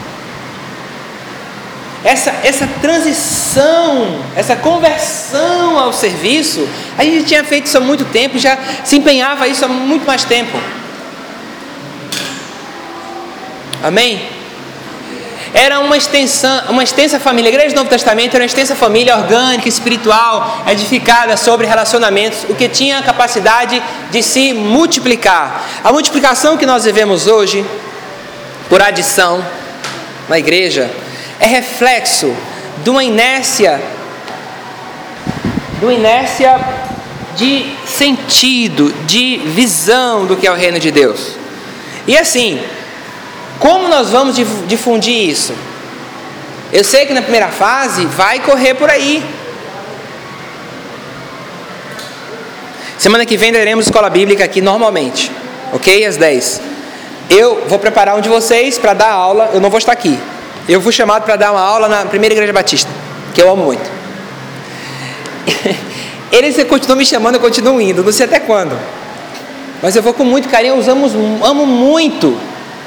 essa transição, essa conversão ao serviço, a gente tinha feito isso há muito tempo, já se empenhava isso há muito mais tempo. Amém? Era uma extensa família. A igreja do Novo Testamento era uma extensa família orgânica, espiritual, edificada sobre relacionamentos, o que tinha a capacidade de se multiplicar. A multiplicação que nós vivemos hoje, por adição, na igreja, é reflexo de uma inércia de sentido, de visão do que é o reino de Deus. E assim, como nós vamos difundir isso? Eu sei que na primeira fase vai correr por aí. Semana que vem daremos escola bíblica aqui normalmente, ok? Às 10. Eu vou preparar um de vocês para dar aula, eu não vou estar aqui. Eu fui chamado para dar uma aula na primeira igreja batista, que eu amo muito. Eles continuam me chamando, eu continuo indo, não sei até quando. Mas eu vou com muito carinho, eu amo muito.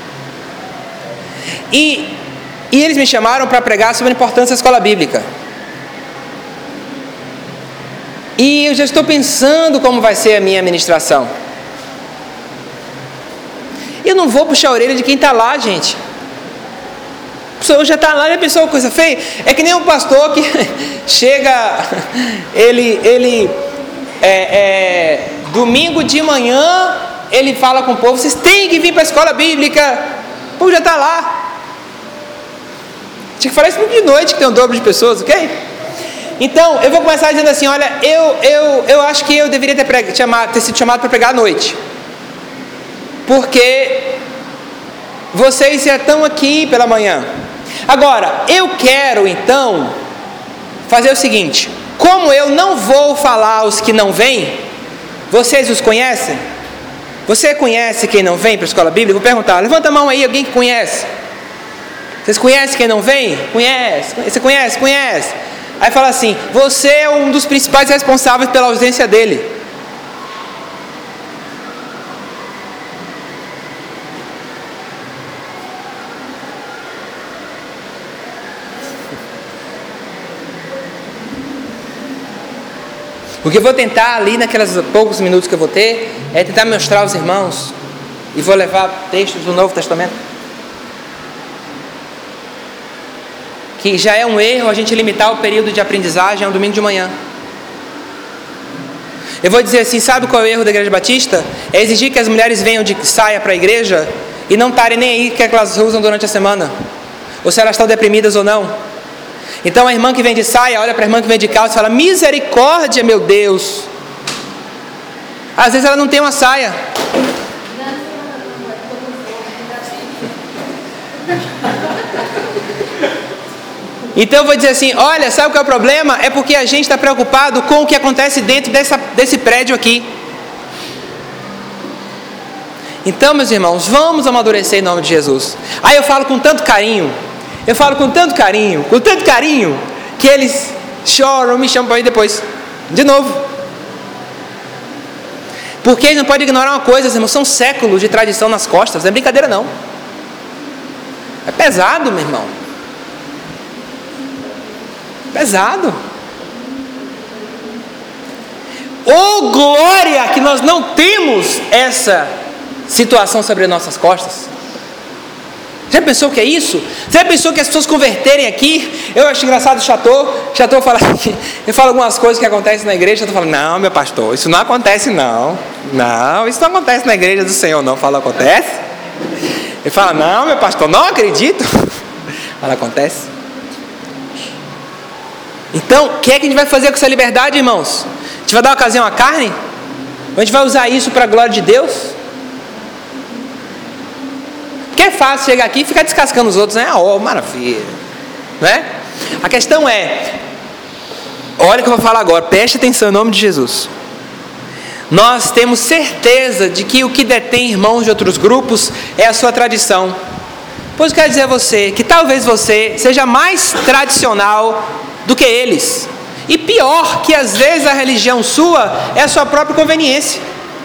E eles me chamaram para pregar sobre a importância da escola bíblica. E eu já estou pensando como vai ser a minha ministração. Eu não vou puxar a orelha de quem está lá, gente. A pessoa já está lá, já pensou coisa feia? É que nem um pastor que chega, domingo de manhã, ele fala com o povo, vocês têm que vir para a escola bíblica. O povo já está lá. Tinha que falar isso de noite, que tem um dobro de pessoas, ok? Então, eu vou começar dizendo assim, olha, eu acho que eu deveria ter sido chamado para pregar à noite. Porque vocês já estão aqui pela manhã. Agora, eu quero então fazer o seguinte: como eu não vou falar aos que não vêm, vocês os conhecem? Você conhece quem não vem para a escola bíblica? Vou perguntar, levanta a mão aí, alguém que conhece. Vocês conhecem quem não vem? Conhece. Você conhece? Conhece. Aí fala assim, você é um dos principais responsáveis pela ausência dele. O que eu vou tentar ali naqueles poucos minutos que eu vou ter é tentar mostrar aos irmãos, e vou levar textos do Novo Testamento, que já é um erro a gente limitar o período de aprendizagem ao domingo de manhã. Eu vou dizer assim, sabe qual é o erro da Igreja Batista? É exigir que as mulheres venham de saia para a igreja e não estarem nem aí o que elas usam durante a semana, ou se elas estão deprimidas ou não. Então a irmã que vem de saia olha para a irmã que vem de calça e fala, misericórdia, meu Deus. Às vezes ela não tem uma saia. Então eu vou dizer assim, olha, sabe qual é o problema? É porque a gente está preocupado com o que acontece dentro desse prédio aqui. Então, meus irmãos, vamos amadurecer em nome de Jesus. Aí eu falo com tanto carinho, que eles choram, me chamam para ir depois, de novo. Porque eles não podem ignorar uma coisa, irmãos, são séculos de tradição nas costas, não é brincadeira não. É pesado, meu irmão. Pesado. Oh glória, que nós não temos essa situação sobre nossas costas. Já pensou o que é isso? Já pensou que as pessoas converterem aqui? Eu acho engraçado o Chateau fala assim, eu falo algumas coisas que acontecem na igreja, eu falo, não, meu pastor, isso não acontece não. Não, isso não acontece na igreja do Senhor não. Fala, acontece? Ele fala, não, meu pastor, não acredito. Fala, acontece. Então, o que é que a gente vai fazer com essa liberdade, irmãos? A gente vai dar ocasião à carne? Ou a gente vai usar isso para a glória de Deus? Porque é fácil chegar aqui e ficar descascando os outros, né? Oh, maravilha, né? A questão é, olha o que eu vou falar agora, preste atenção em nome de Jesus. Nós temos certeza de que o que detém irmãos de outros grupos é a sua tradição. Pois eu quero dizer a você que talvez você seja mais tradicional do que eles. E pior, que às vezes a religião sua é a sua própria conveniência.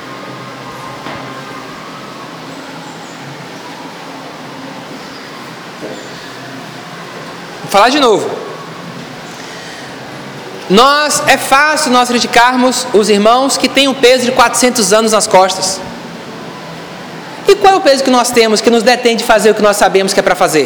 Vou falar de novo. É fácil nós criticarmos os irmãos que têm um peso de 400 anos nas costas. E qual é o peso que nós temos que nos detém de fazer o que nós sabemos que é para fazer?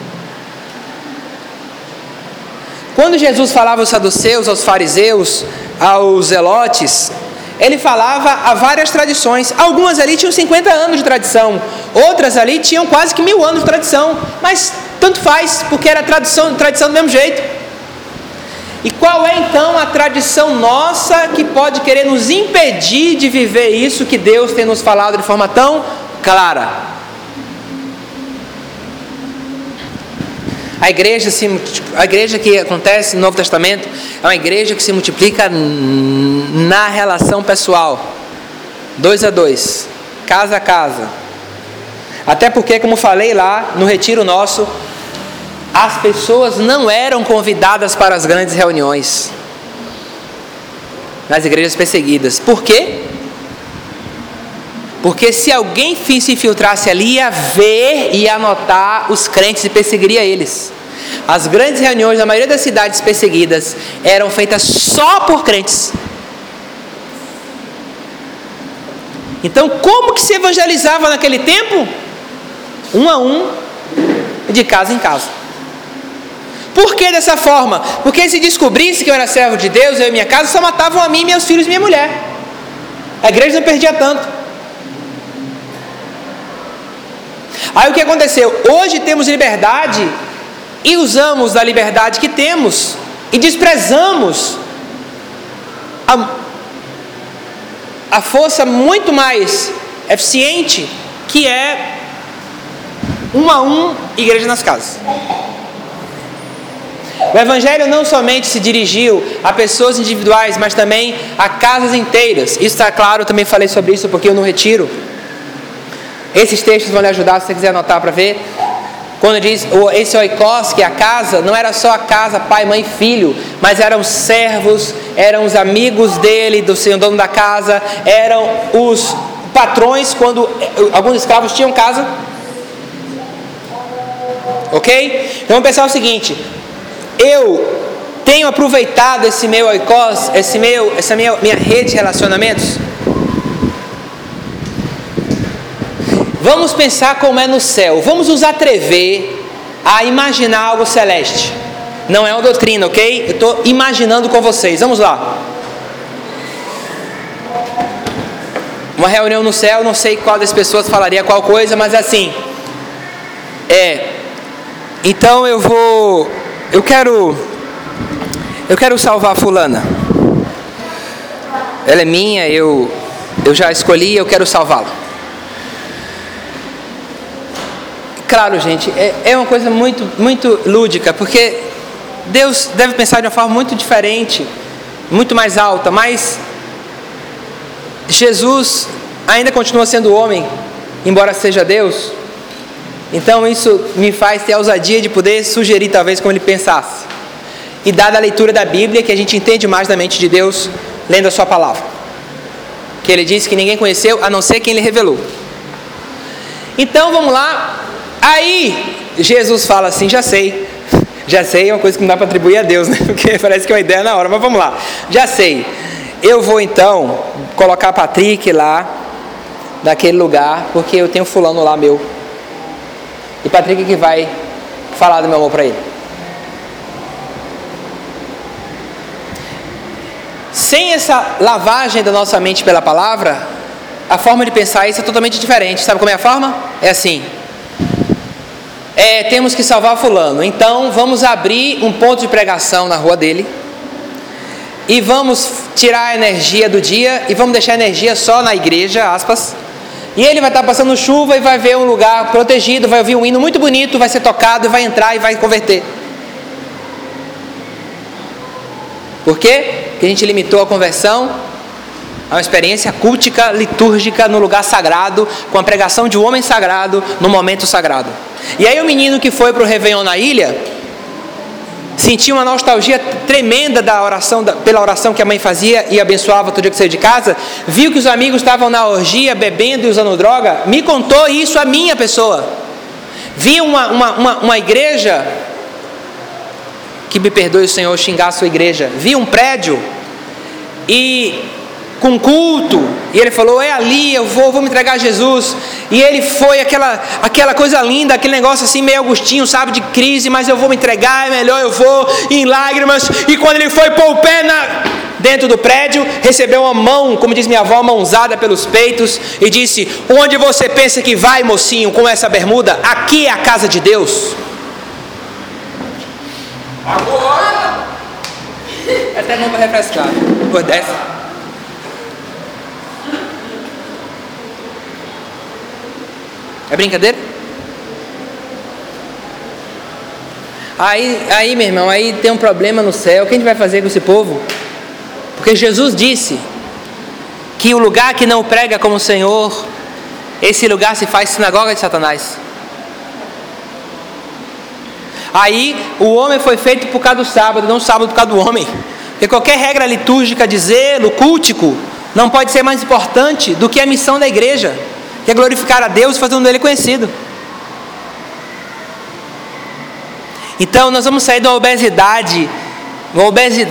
Quando Jesus falava aos saduceus, aos fariseus, aos zelotes, ele falava a várias tradições. Algumas ali tinham 50 anos de tradição, outras ali tinham quase que 1000 anos de tradição, mas tanto faz, porque era tradição do mesmo jeito. E qual é então a tradição nossa que pode querer nos impedir de viver isso que Deus tem nos falado de forma tão clara? A igreja que acontece no Novo Testamento é uma igreja que se multiplica na relação pessoal, 2 a 2, casa a casa. Até porque, como falei lá no retiro nosso, as pessoas não eram convidadas para as grandes reuniões nas igrejas perseguidas. Por quê? Porque se alguém se infiltrasse ali, ia ver e ia anotar os crentes e perseguiria eles. As grandes reuniões da maioria das cidades perseguidas eram feitas só por crentes. Então, como que se evangelizava naquele tempo? Um a um, de casa em casa. Por que dessa forma? Porque se descobrisse que eu era servo de Deus, eu e minha casa, só matavam a mim, meus filhos e minha mulher. A igreja não perdia tanto. Aí o que aconteceu? Hoje temos liberdade e usamos da liberdade que temos e desprezamos a força muito mais eficiente, que é um a um, igreja nas casas. O Evangelho não somente se dirigiu a pessoas individuais, mas também a casas inteiras. Isso está claro, eu também falei sobre isso porque eu não retiro. Esses textos vão lhe ajudar, se você quiser anotar para ver. Quando diz esse oikos, que é a casa, não era só a casa, pai, mãe, filho, mas eram os servos, eram os amigos dele, do senhor dono da casa, eram os patrões, quando alguns escravos tinham casa. Ok? Então vamos pensar o seguinte: eu tenho aproveitado esse meu oikos, essa minha rede de relacionamentos? Vamos pensar como é no céu. Vamos nos atrever a imaginar algo celeste. Não é uma doutrina, ok? Eu estou imaginando com vocês. Vamos lá. Uma reunião no céu, não sei qual das pessoas falaria qual coisa, mas assim. Então eu quero salvar fulana. Ela é minha, eu já escolhi, eu quero salvá-la. Claro, gente, é uma coisa muito, muito lúdica, porque Deus deve pensar de uma forma muito diferente, muito mais alta, mas Jesus ainda continua sendo homem, embora seja Deus. Então isso me faz ter a ousadia de poder sugerir talvez como ele pensasse. E dada a leitura da Bíblia, que a gente entende mais da mente de Deus lendo a sua palavra. Que ele disse que ninguém conheceu, a não ser quem lhe revelou. Então vamos lá. Aí Jesus fala assim: já sei é uma coisa que não dá para atribuir a Deus, né? Porque parece que é uma ideia na hora, mas vamos lá. Já sei, eu vou então colocar Patrick lá naquele lugar, porque eu tenho fulano lá meu, e Patrick que vai falar do meu amor para ele. Sem essa lavagem da nossa mente pela palavra, a forma de pensar isso é totalmente diferente. Sabe como é a forma? É assim: temos que salvar fulano, então vamos abrir um ponto de pregação na rua dele e vamos tirar a energia do dia e vamos deixar a energia só na igreja, aspas, e ele vai estar passando chuva e vai ver um lugar protegido, vai ouvir um hino muito bonito, vai ser tocado e vai entrar e vai converter. Por quê? Porque a gente limitou a conversão a uma experiência cultica, litúrgica, no lugar sagrado, com a pregação de um homem sagrado, no momento sagrado. E aí o menino que foi para o Réveillon na ilha, sentiu uma nostalgia tremenda pela oração que a mãe fazia e abençoava todo dia que saiu de casa, viu que os amigos estavam na orgia, bebendo e usando droga, me contou isso a minha pessoa. Viu uma igreja, que me perdoe o Senhor xingar a sua igreja, viu um prédio com culto, e ele falou: é ali, eu vou me entregar a Jesus. E ele foi aquela coisa linda, aquele negócio assim meio Agostinho, sabe, de crise, mas eu vou me entregar, é melhor, eu vou, em lágrimas. E quando ele foi pôr o pé dentro do prédio, recebeu uma mão, como diz minha avó, uma mãozada pelos peitos, e disse: onde você pensa que vai, mocinho, com essa bermuda? Aqui é a casa de Deus. Agora é até bom para refrescar depois dessa. É brincadeira? Aí, meu irmão, aí tem um problema no céu. O que a gente vai fazer com esse povo? Porque Jesus disse que o lugar que não prega como o Senhor, esse lugar se faz sinagoga de Satanás. Aí o homem foi feito por causa do sábado, não o sábado por causa do homem. Porque qualquer regra litúrgica de zelo, cultico, não pode ser mais importante do que a missão da igreja, que é glorificar a Deus fazendo dele conhecido. Então nós vamos sair de uma obesidade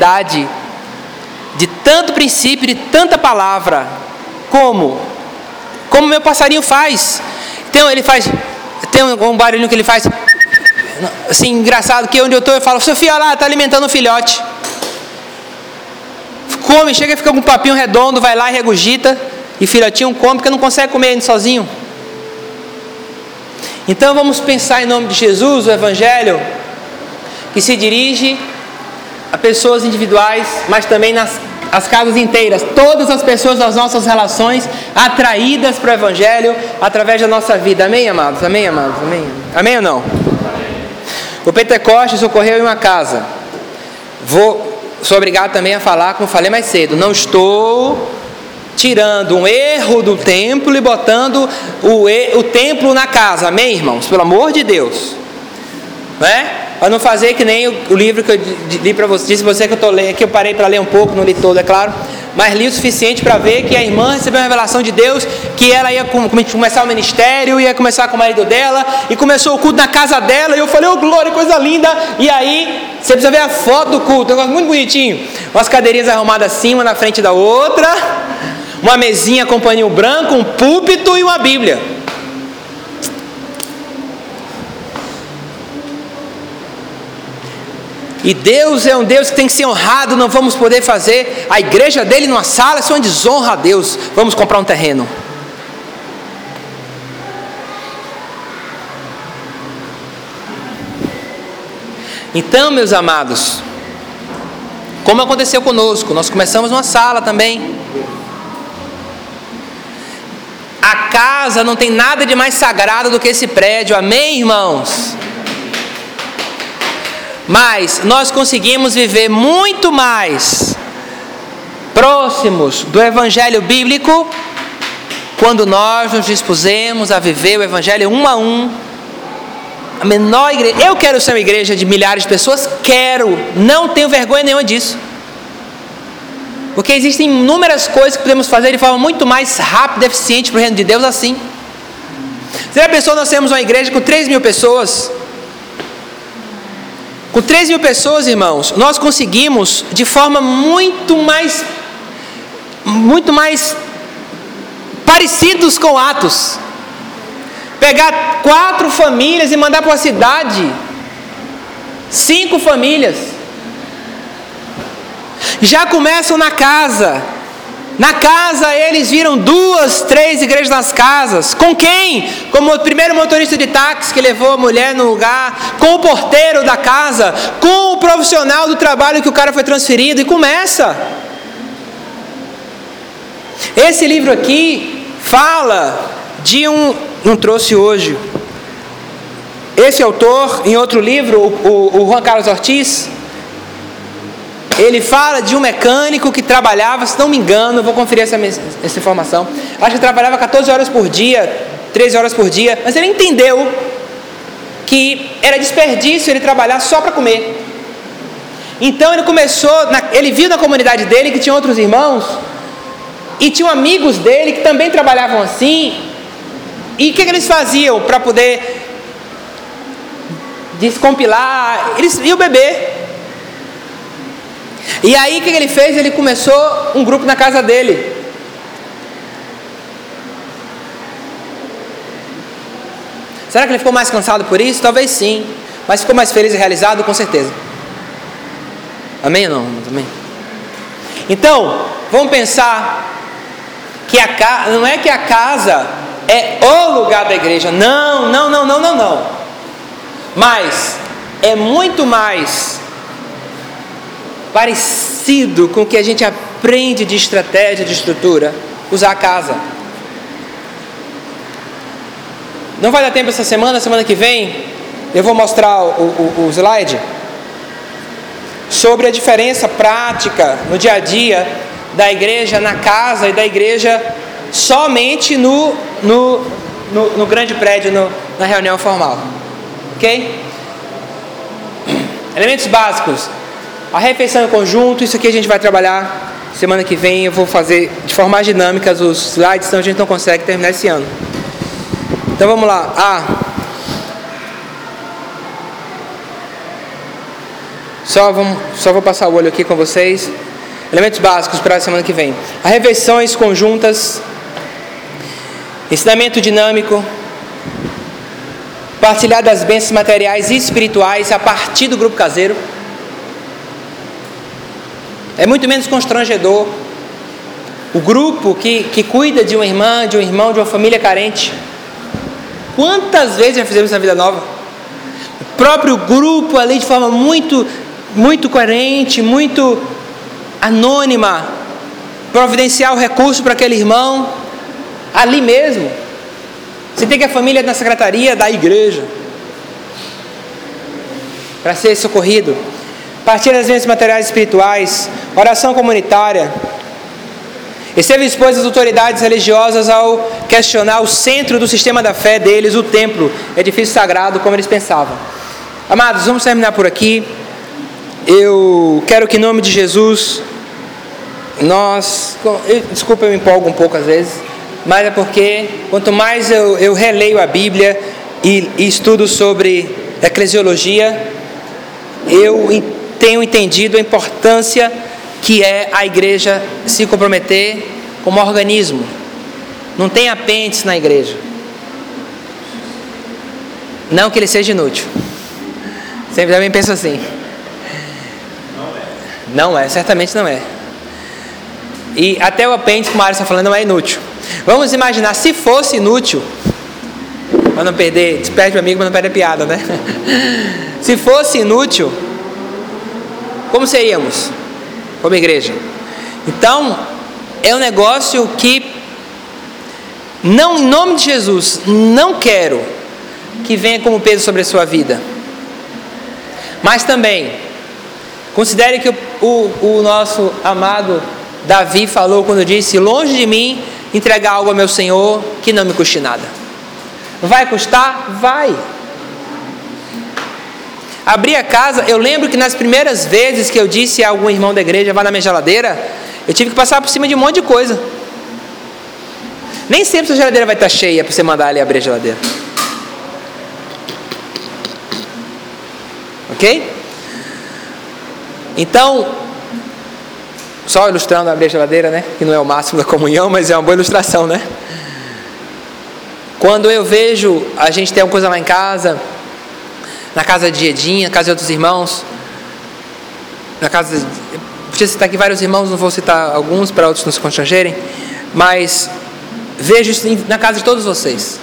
de tanto princípio, de tanta palavra, como como meu passarinho faz. Então ele faz, tem um barulhinho que ele faz, assim, engraçado, que onde eu estou eu falo, Sofia, olha lá, está alimentando um filhote. Come, chega e fica com um papinho redondo, vai lá e regurgita, e filhotinho come, porque não consegue comer ele sozinho. Então vamos pensar em nome de Jesus, o Evangelho, que se dirige a pessoas individuais, mas também as casas inteiras, todas as pessoas das nossas relações, atraídas para o Evangelho, através da nossa vida. Amém, amados? Amém, amados? Amém? Amém ou não? O Pentecostes ocorreu em uma casa. Sou obrigado também a falar, como falei mais cedo, não estou tirando um erro do templo e botando o templo na casa. Amém, irmãos? Pelo amor de Deus. Não é? Para não fazer que nem o livro que eu li para você, disse você que eu estou lendo, que eu parei para ler um pouco, não li todo, é claro, mas li o suficiente para ver que a irmã recebeu uma revelação de Deus, que ela ia começar o ministério, ia começar com o marido dela, e começou o culto na casa dela, e eu falei, oh glória, coisa linda, e aí, você precisa ver a foto do culto, um negócio muito bonitinho, umas cadeirinhas arrumadas assim, uma na frente da outra, uma mesinha com paninho branco, um púlpito e uma Bíblia. E Deus é um Deus que tem que ser honrado. Não vamos poder fazer a igreja dele numa sala, isso é uma desonra a Deus. Vamos comprar um terreno. Então, meus amados, como aconteceu conosco, nós começamos numa sala também. A casa não tem nada de mais sagrado do que esse prédio, amém, irmãos? Mas nós conseguimos viver muito mais próximos do Evangelho bíblico quando nós nos dispusemos a viver o Evangelho um a um. A menor igreja, eu quero ser uma igreja de milhares de pessoas, quero, não tenho vergonha nenhuma disso, porque existem inúmeras coisas que podemos fazer de forma muito mais rápida e eficiente para o reino de Deus assim. Você já pensou, nós temos uma igreja com 3.000 pessoas? Com 3.000 pessoas, irmãos, nós conseguimos de forma muito mais parecidos com Atos, pegar 4 famílias e mandar para uma cidade, 5 famílias, já começam na casa. Na casa eles viram 2, 3 igrejas nas casas. Com quem? Como o primeiro motorista de táxi que levou a mulher no lugar, com o porteiro da casa, com o profissional do trabalho que o cara foi transferido, e começa. Esse livro aqui fala de não trouxe hoje. Esse autor, em outro livro, o Juan Carlos Ortiz, ele fala de um mecânico que trabalhava, se não me engano, vou conferir essa informação, acho que trabalhava 14 horas por dia, 13 horas por dia, mas ele entendeu que era desperdício ele trabalhar só para comer. Então ele ele viu na comunidade dele que tinha outros irmãos, e tinham amigos dele que também trabalhavam assim, e o que eles faziam para poder descompilar? Eles iam beber. E aí o que ele fez? Ele começou um grupo na casa dele. Será que ele ficou mais cansado por isso? Talvez sim, mas ficou mais feliz e realizado, com certeza. Amém ou não? Amém? Então, vamos pensar que não é que a casa é o lugar da igreja. Não. Mas é muito mais parecido com o que a gente aprende de estratégia, de estrutura, usar a casa. Não vai dar tempo essa semana que vem eu vou mostrar o slide sobre a diferença prática no dia a dia da igreja na casa e da igreja somente no grande prédio, na reunião formal. Ok? Elementos básicos. A refeição em conjunto, isso aqui a gente vai trabalhar semana que vem. Eu vou fazer de forma mais dinâmica os slides, senão a gente não consegue terminar esse ano. Então vamos lá. Só vou passar o olho aqui com vocês. Elementos básicos para a semana que vem. As refeições conjuntas. ensinamento dinâmico, partilhar das bênçãos materiais e espirituais a partir do grupo caseiro. É muito menos constrangedor o grupo que cuida de uma irmã, de um irmão, de uma família carente. Quantas vezes já fizemos isso na Vida Nova? O próprio grupo ali de forma muito, muito coerente, muito anônima, providenciar o recurso para aquele irmão, ali mesmo. Você tem que a família na secretaria da igreja para ser socorrido. Partilha das bênçãos materiais e espirituais, oração comunitária. Esteve exposto às autoridades religiosas ao questionar o centro do sistema da fé deles, o templo, edifício sagrado, como eles pensavam. Amados, vamos terminar por aqui. Eu quero que em nome de Jesus, desculpa, eu me empolgo um pouco às vezes, mas é porque quanto mais eu releio a Bíblia e estudo sobre eclesiologia, eu tenho entendido a importância que é a igreja se comprometer como organismo. Não tem apêndice na igreja. Não que ele seja inútil. Sempre também penso assim. Não é, certamente não é. E até o apêndice, como a Mário está falando, não é inútil. Vamos imaginar, se fosse inútil, para não perder, desperde o amigo, mas não perde a piada, né? Se fosse inútil, como seríamos como igreja? Então, é um negócio que, não, em nome de Jesus, não quero que venha como peso sobre a sua vida. Mas também, considere que o nosso amado Davi falou quando disse: longe de mim entregar algo ao meu Senhor que não me custe nada. Vai custar? Vai. Abrir a casa, eu lembro que nas primeiras vezes que eu disse a algum irmão da igreja: vá na minha geladeira, eu tive que passar por cima de um monte de coisa. Nem sempre a geladeira vai estar cheia para você mandar ele abrir a geladeira. Ok? Então, só ilustrando abrir a geladeira, né? Que não é o máximo da comunhão, mas é uma boa ilustração, né? Quando eu vejo, a gente tem uma coisa lá em casa, na casa de Edinha, na casa de outros irmãos, na casa, podia citar aqui vários irmãos, não vou citar alguns para outros não se constrangerem, mas vejo isso na casa de todos vocês.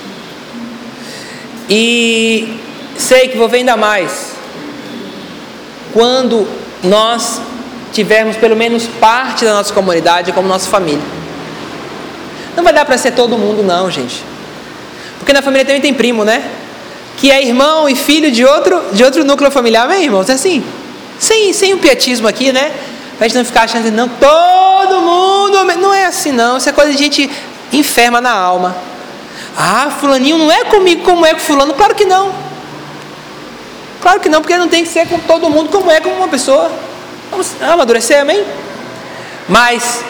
E sei que vou ver ainda mais quando nós tivermos pelo menos parte da nossa comunidade como nossa família. Não vai dar para ser todo mundo não, gente. Porque na família também tem primo, né? Que é irmão e filho de outro núcleo familiar, amém, irmãos? É assim, sem um pietismo aqui, né? Pra gente não ficar achando que não, todo mundo, não é assim não, isso é coisa de gente enferma na alma. Ah, fulaninho não é comigo como é com fulano, claro que não. Claro que não, porque não tem que ser com todo mundo como é com uma pessoa. Vamos amadurecer, amém? Mas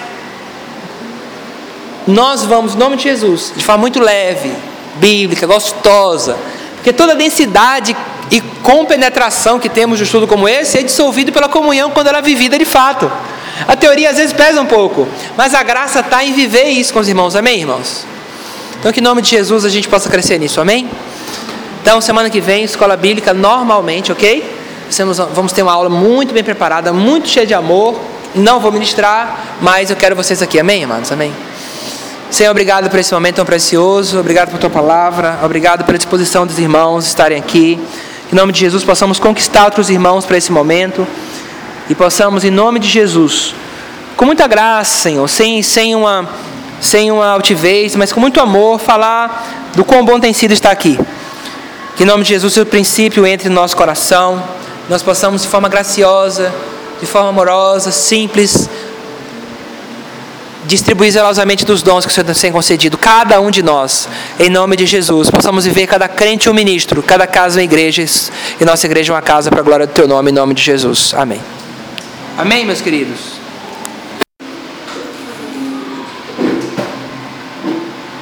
nós vamos, em nome de Jesus, de forma muito leve, bíblica, gostosa, porque toda a densidade e compenetração que temos de estudo como esse é dissolvido pela comunhão quando ela é vivida de fato. A teoria às vezes pesa um pouco, mas a graça está em viver isso com os irmãos, amém, irmãos? Então que em nome de Jesus a gente possa crescer nisso, amém? Então semana que vem, escola bíblica normalmente, ok? Vamos ter uma aula muito bem preparada, muito cheia de amor. Não vou ministrar, mas eu quero vocês aqui, amém, irmãos? Amém. Senhor, obrigado por esse momento tão precioso, obrigado por tua palavra, obrigado pela disposição dos irmãos estarem aqui. Em nome de Jesus possamos conquistar outros irmãos para esse momento e possamos, em nome de Jesus, com muita graça, Senhor, sem uma altivez, mas com muito amor, falar do quão bom tem sido estar aqui. Que em nome de Jesus o princípio entre no nosso coração, nós possamos de forma graciosa, de forma amorosa, simples, distribuir zelosamente dos dons que o Senhor tem concedido, cada um de nós, em nome de Jesus, possamos viver cada crente um ministro, cada casa uma igreja, e nossa igreja uma casa para a glória do Teu nome, em nome de Jesus, amém. Amém, meus queridos?